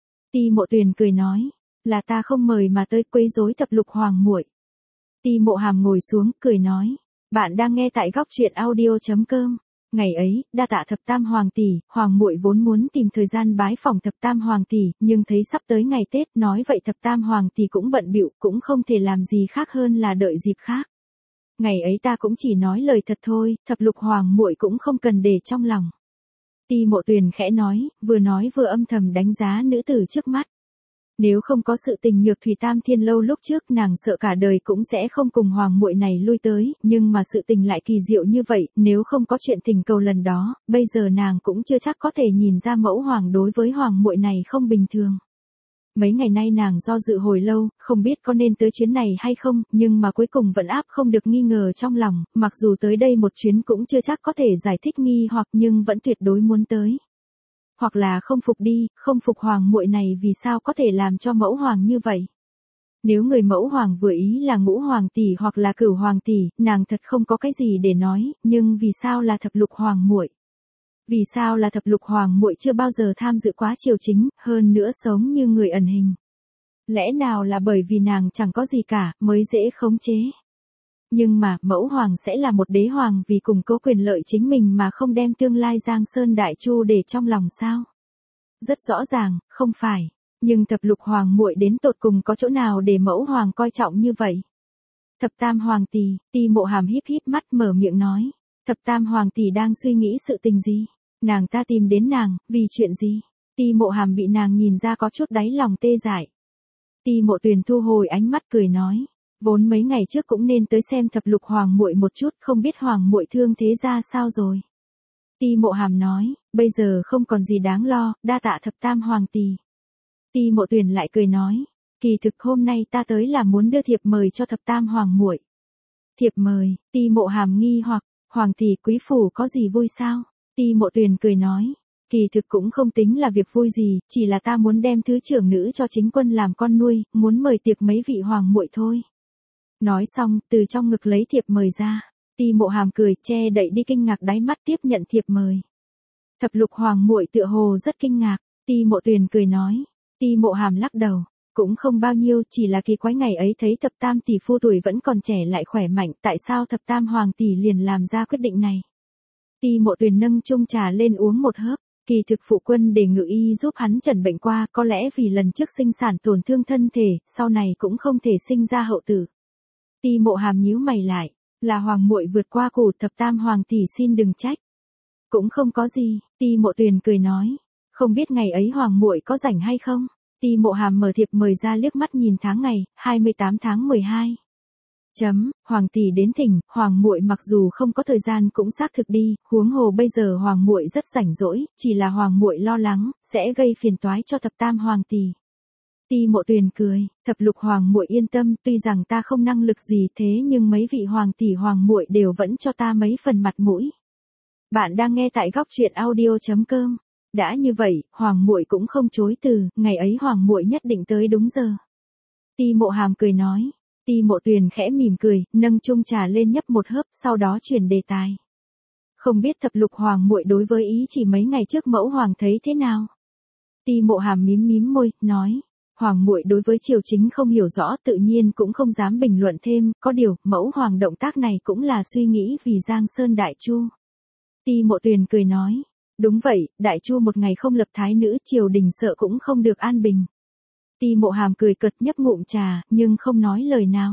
Ti Mộ Tuyền cười nói, là ta không mời mà tới quấy rối thập lục hoàng muội. Ti Mộ Hàm ngồi xuống, cười nói, bạn đang nghe tại góc truyện audio chấm com. Ngày ấy, đa tạ thập tam hoàng tỷ, hoàng muội vốn muốn tìm thời gian bái phỏng thập tam hoàng tỷ, nhưng thấy sắp tới ngày Tết, nói vậy thập tam hoàng tỷ cũng bận bịu, cũng không thể làm gì khác hơn là đợi dịp khác. Ngày ấy ta cũng chỉ nói lời thật thôi, thập lục hoàng muội cũng không cần để trong lòng. Ti Mộ Tuyền khẽ nói, vừa nói vừa âm thầm đánh giá nữ tử trước mắt. Nếu không có sự tình Nhược Thủy Tam Thiên Lâu lúc trước, nàng sợ cả đời cũng sẽ không cùng hoàng muội này lui tới, nhưng mà sự tình lại kỳ diệu như vậy, nếu không có chuyện tình cầu lần đó, bây giờ nàng cũng chưa chắc có thể nhìn ra mẫu hoàng đối với hoàng muội này không bình thường. Mấy ngày nay nàng do dự hồi lâu, không biết có nên tới chuyến này hay không, nhưng mà cuối cùng vẫn áp không được nghi ngờ trong lòng, mặc dù tới đây một chuyến cũng chưa chắc có thể giải thích nghi hoặc nhưng vẫn tuyệt đối muốn tới. Hoặc là không phục đi, không phục hoàng muội này vì sao có thể làm cho mẫu hoàng như vậy. Nếu người mẫu hoàng vừa ý là ngũ hoàng tỷ hoặc là cửu hoàng tỷ, nàng thật không có cái gì để nói, nhưng vì sao là thập lục hoàng muội? Vì sao là thập lục hoàng muội chưa bao giờ tham dự quá triều chính, hơn nữa sống như người ẩn hình? Lẽ nào là bởi vì nàng chẳng có gì cả, mới dễ khống chế? Nhưng mà, mẫu hoàng sẽ là một đế hoàng vì củng cố quyền lợi chính mình mà không đem tương lai Giang Sơn Đại Chu để trong lòng sao? Rất rõ ràng, không phải. Nhưng thập lục hoàng muội đến tột cùng có chỗ nào để mẫu hoàng coi trọng như vậy? Thập tam hoàng tỷ, Ti Mộ Hàm híp híp mắt mở miệng nói. Thập tam hoàng tỷ đang suy nghĩ sự tình gì? Nàng ta tìm đến nàng, vì chuyện gì? Ti Mộ Hàm bị nàng nhìn ra có chút đáy lòng tê dại. Ti Mộ Tuyền thu hồi ánh mắt cười nói. Vốn mấy ngày trước cũng nên tới xem thập lục hoàng muội một chút, không biết hoàng muội thương thế ra sao rồi. Ti Mộ Hàm nói, bây giờ không còn gì đáng lo, đa tạ thập tam hoàng tỷ. Ti Mộ Tuyền lại cười nói, kỳ thực hôm nay ta tới là muốn đưa thiệp mời cho thập tam hoàng muội. Thiệp mời? Ti Mộ Hàm nghi hoặc, hoàng tỷ quý phủ có gì vui sao? Ti Mộ Tuyền cười nói, kỳ thực cũng không tính là việc vui gì, chỉ là ta muốn đem thứ trưởng nữ cho chính quân làm con nuôi, muốn mời tiệc mấy vị hoàng muội thôi. Nói xong, từ trong ngực lấy thiệp mời ra. Ti Mộ Hàm cười, che đậy đi kinh ngạc đáy mắt tiếp nhận thiệp mời. Thập lục hoàng muội tựa hồ rất kinh ngạc, Ti Mộ Tuyền cười nói. Ti Mộ Hàm lắc đầu, cũng không bao nhiêu, chỉ là kỳ quái ngày ấy thấy thập tam tỷ phu tuổi vẫn còn trẻ lại khỏe mạnh, tại sao thập tam hoàng tỷ liền làm ra quyết định này. Ti Mộ Tuyền nâng chung trà lên uống một hớp, kỳ thực phụ quân để ngự y giúp hắn trần bệnh qua, có lẽ vì lần trước sinh sản tổn thương thân thể, sau này cũng không thể sinh ra hậu tử. Ti Mộ Hàm nhíu mày lại, là hoàng muội vượt qua củ, thập tam hoàng tỷ xin đừng trách. Cũng không có gì, Ti Mộ Tuyền cười nói, không biết ngày ấy hoàng muội có rảnh hay không. Ti Mộ Hàm mở thiệp mời ra liếc mắt nhìn tháng ngày, hai mươi tám tháng mười hai. Chấm, hoàng tỷ đến thỉnh, hoàng muội mặc dù không có thời gian cũng xác thực đi, huống hồ bây giờ hoàng muội rất rảnh rỗi, chỉ là hoàng muội lo lắng sẽ gây phiền toái cho thập tam hoàng tỷ. Ti Mộ Tuyền cười, thập lục hoàng muội yên tâm, tuy rằng ta không năng lực gì thế nhưng mấy vị hoàng tỷ hoàng muội đều vẫn cho ta mấy phần mặt mũi. Bạn đang nghe tại góc truyện audio chấm com. Đã như vậy, hoàng muội cũng không chối từ, ngày ấy hoàng muội nhất định tới đúng giờ. Ti Mộ Hàm cười nói. Ti Mộ Tuyền khẽ mỉm cười, nâng chung trà lên nhấp một hớp, sau đó chuyển đề tài. Không biết thập lục hoàng muội đối với ý chỉ mấy ngày trước mẫu hoàng thấy thế nào? Ti Mộ Hàm mím mím môi, nói. Hoàng muội đối với triều chính không hiểu rõ, tự nhiên cũng không dám bình luận thêm, có điều, mẫu hoàng động tác này cũng là suy nghĩ vì Giang Sơn Đại Chu. Ti Mộ Tuyền cười nói. Đúng vậy, Đại Chu một ngày không lập thái nữ, triều đình sợ cũng không được an bình. Ti Mộ Hàm cười cợt nhấp ngụm trà, nhưng không nói lời nào.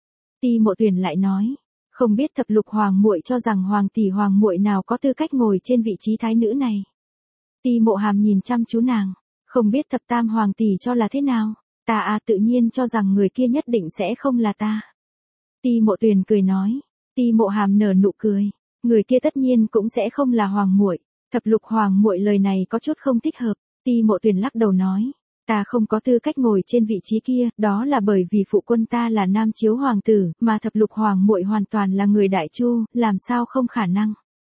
Ti Mộ Tuyền lại nói, không biết thập lục hoàng muội cho rằng hoàng tỷ hoàng muội nào có tư cách ngồi trên vị trí thái nữ này. Ti Mộ Hàm nhìn chăm chú nàng, không biết thập tam hoàng tỷ cho là thế nào, ta à tự nhiên cho rằng người kia nhất định sẽ không là ta. Ti Mộ Tuyền cười nói, Ti Mộ Hàm nở nụ cười, người kia tất nhiên cũng sẽ không là hoàng muội. Thập lục hoàng muội lời này có chút không thích hợp, Ti Mộ Tuyền lắc đầu nói, ta không có tư cách ngồi trên vị trí kia, đó là bởi vì phụ quân ta là nam chiếu hoàng tử, mà thập lục hoàng muội hoàn toàn là người Đại Chu, làm sao không khả năng.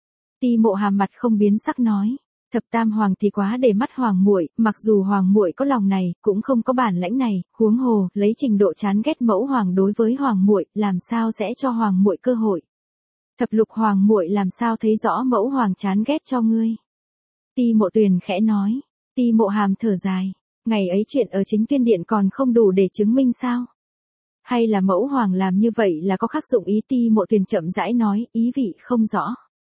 Ti Mộ Hàm mặt không biến sắc nói, thập tam hoàng thì quá để mắt hoàng muội, mặc dù hoàng muội có lòng này, cũng không có bản lãnh này, huống hồ, lấy trình độ chán ghét mẫu hoàng đối với hoàng muội, làm sao sẽ cho hoàng muội cơ hội. Thập lục hoàng muội làm sao thấy rõ mẫu hoàng chán ghét cho ngươi. Ti Mộ Tuyền khẽ nói. Ti Mộ Hàm thở dài. Ngày ấy chuyện ở Chính Tuyên Điện còn không đủ để chứng minh sao? Hay là mẫu hoàng làm như vậy là có khắc dụng ý? Ti Mộ Tuyền chậm rãi nói, ý vị không rõ.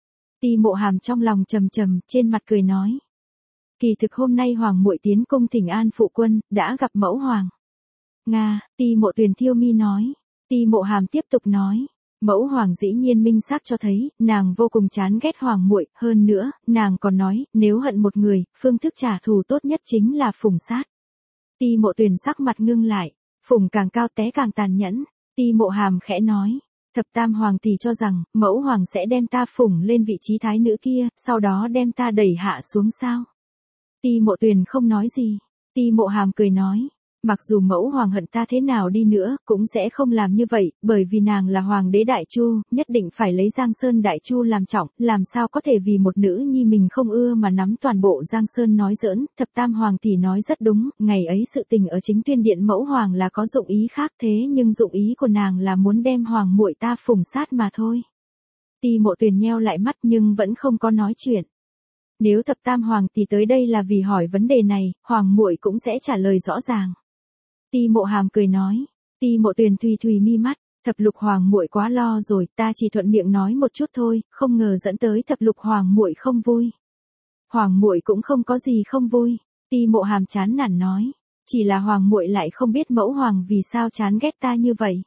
Ti Mộ Hàm trong lòng trầm trầm, trên mặt cười nói. Kỳ thực hôm nay hoàng muội tiến cung thỉnh an phụ quân, đã gặp mẫu hoàng. Nga, Ti Mộ Tuyền thiêu mi nói. Ti Mộ Hàm tiếp tục nói. Mẫu hoàng dĩ nhiên minh xác cho thấy, nàng vô cùng chán ghét hoàng muội, hơn nữa, nàng còn nói, nếu hận một người, phương thức trả thù tốt nhất chính là phủng sát. Ti Mộ Tuyền sắc mặt ngưng lại, phủng càng cao té càng tàn nhẫn. Ti Mộ Hàm khẽ nói, thập tam hoàng tỷ cho rằng, mẫu hoàng sẽ đem ta phủng lên vị trí thái nữ kia, sau đó đem ta đẩy hạ xuống sao? Ti Mộ Tuyền không nói gì. Ti Mộ Hàm cười nói. Mặc dù mẫu hoàng hận ta thế nào đi nữa, cũng sẽ không làm như vậy, bởi vì nàng là hoàng đế Đại Chu, nhất định phải lấy Giang Sơn Đại Chu làm trọng, làm sao có thể vì một nữ nhi mình không ưa mà nắm toàn bộ Giang Sơn nói giỡn. Thập tam hoàng tỷ nói rất đúng, ngày ấy sự tình ở Chính Tuyên Điện mẫu hoàng là có dụng ý khác, thế nhưng dụng ý của nàng là muốn đem hoàng muội ta phủng sát mà thôi. Ti Mộ Tuyền nheo lại mắt nhưng vẫn không có nói chuyện. Nếu thập tam hoàng tỷ tới đây là vì hỏi vấn đề này, hoàng muội cũng sẽ trả lời rõ ràng. Ti Mộ Hàm cười nói. Ti Mộ Tuyền thùy thùy mi mắt, thập lục hoàng muội quá lo rồi, ta chỉ thuận miệng nói một chút thôi, không ngờ dẫn tới thập lục hoàng muội không vui. Hoàng muội cũng không có gì không vui. Ti Mộ Hàm chán nản nói, chỉ là hoàng muội lại không biết mẫu hoàng vì sao chán ghét ta như vậy.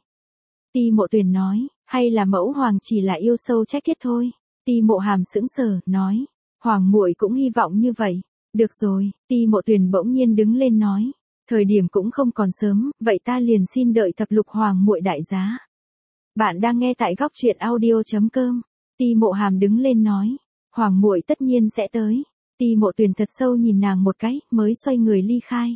Ti Mộ Tuyền nói, hay là mẫu hoàng chỉ là yêu sâu trách thiết thôi. Ti Mộ Hàm sững sờ, nói, hoàng muội cũng hy vọng như vậy. Được rồi, Ti Mộ Tuyền bỗng nhiên đứng lên nói. Thời điểm cũng không còn sớm, vậy ta liền xin đợi thập lục hoàng muội đại giá. Bạn đang nghe tại góc truyện audio chấm com. Ti Mộ Hàm đứng lên nói, hoàng muội tất nhiên sẽ tới. Ti Mộ Tuyền thật sâu nhìn nàng một cái, mới xoay người ly khai.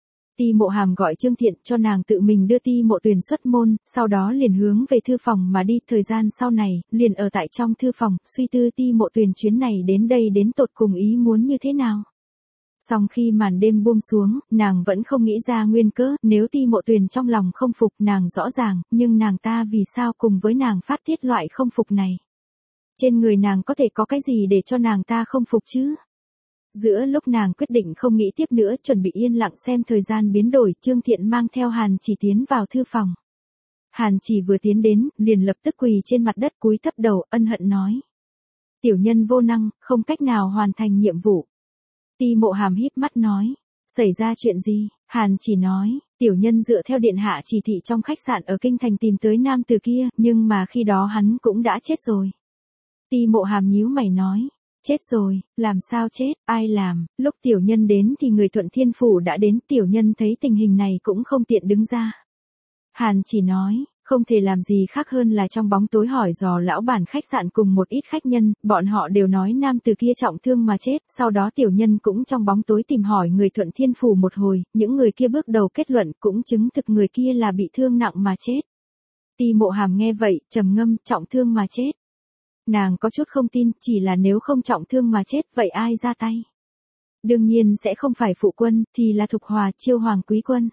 Ti Mộ Hàm gọi Trương Thiện cho nàng tự mình đưa Ti Mộ Tuyền xuất môn, sau đó liền hướng về thư phòng mà đi. Thời gian sau này, liền ở tại trong thư phòng, suy tư Ti Mộ Tuyền chuyến này đến đây đến tột cùng ý muốn như thế nào. Song khi màn đêm buông xuống, nàng vẫn không nghĩ ra nguyên cớ, nếu Ti Mộ Tuyền trong lòng không phục nàng rõ ràng, nhưng nàng ta vì sao cùng với nàng phát tiết loại không phục này. Trên người nàng có thể có cái gì để cho nàng ta không phục chứ? Giữa lúc nàng quyết định không nghĩ tiếp nữa chuẩn bị yên lặng xem thời gian biến đổi, Trương Thiện mang theo Hàn Chỉ tiến vào thư phòng. Hàn Chỉ vừa tiến đến, liền lập tức quỳ trên mặt đất cúi thấp đầu, ân hận nói. Tiểu nhân vô năng, không cách nào hoàn thành nhiệm vụ. Ti Mộ Hàm híp mắt nói. Xảy ra chuyện gì? Hàn Chỉ nói, tiểu nhân dựa theo điện hạ chỉ thị trong khách sạn ở Kinh Thành tìm tới nam từ kia, nhưng mà khi đó hắn cũng đã chết rồi. Ti Mộ Hàm nhíu mày nói. Chết rồi, làm sao chết, ai làm? Lúc tiểu nhân đến thì người Thuận Thiên Phủ đã đến, tiểu nhân thấy tình hình này cũng không tiện đứng ra. Hàn Chỉ nói, không thể làm gì khác hơn là trong bóng tối hỏi dò lão bản khách sạn cùng một ít khách nhân, bọn họ đều nói nam từ kia trọng thương mà chết, sau đó tiểu nhân cũng trong bóng tối tìm hỏi người Thuận Thiên Phủ một hồi, những người kia bước đầu kết luận cũng chứng thực người kia là bị thương nặng mà chết. Ti Mộ Hàm nghe vậy, trầm ngâm, trọng thương mà chết. Nàng có chút không tin, chỉ là nếu không trọng thương mà chết, vậy ai ra tay? Đương nhiên sẽ không phải phụ quân, thì là Thục Hòa Chiêu Hoàng Quý Quân.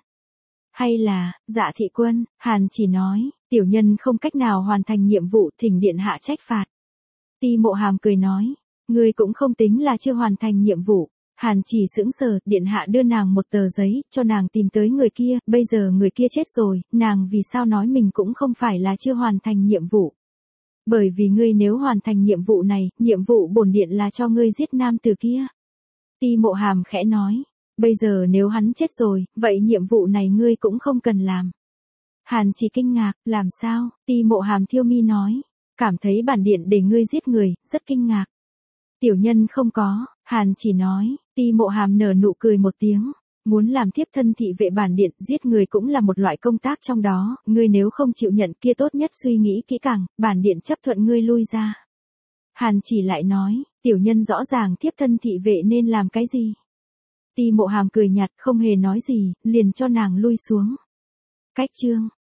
Hay là, Dạ Thị Quân, Hàn Chỉ nói, tiểu nhân không cách nào hoàn thành nhiệm vụ, thỉnh điện hạ trách phạt. Ti Mộ Hàm cười nói, ngươi cũng không tính là chưa hoàn thành nhiệm vụ. Hàn Chỉ sững sờ, điện hạ đưa nàng một tờ giấy, cho nàng tìm tới người kia, bây giờ người kia chết rồi, nàng vì sao nói mình cũng không phải là chưa hoàn thành nhiệm vụ. Bởi vì ngươi nếu hoàn thành nhiệm vụ này, nhiệm vụ bổn điện là cho ngươi giết nam từ kia. Ti Mộ Hàm khẽ nói, bây giờ nếu hắn chết rồi, vậy nhiệm vụ này ngươi cũng không cần làm. Hàn Chỉ kinh ngạc, làm sao? Ti Mộ Hàm thiêu mi nói, cảm thấy bản điện để ngươi giết người, rất kinh ngạc. Tiểu nhân không có, Hàn Chỉ nói, Ti Mộ Hàm nở nụ cười một tiếng. Muốn làm thiếp thân thị vệ bản điện, giết người cũng là một loại công tác trong đó, ngươi nếu không chịu nhận kia tốt nhất suy nghĩ kỹ càng, bản điện chấp thuận ngươi lui ra. Hàn Chỉ lại nói, tiểu nhân rõ ràng thiếp thân thị vệ nên làm cái gì. Ti Mộ Hàm cười nhạt, không hề nói gì, liền cho nàng lui xuống. Cách chương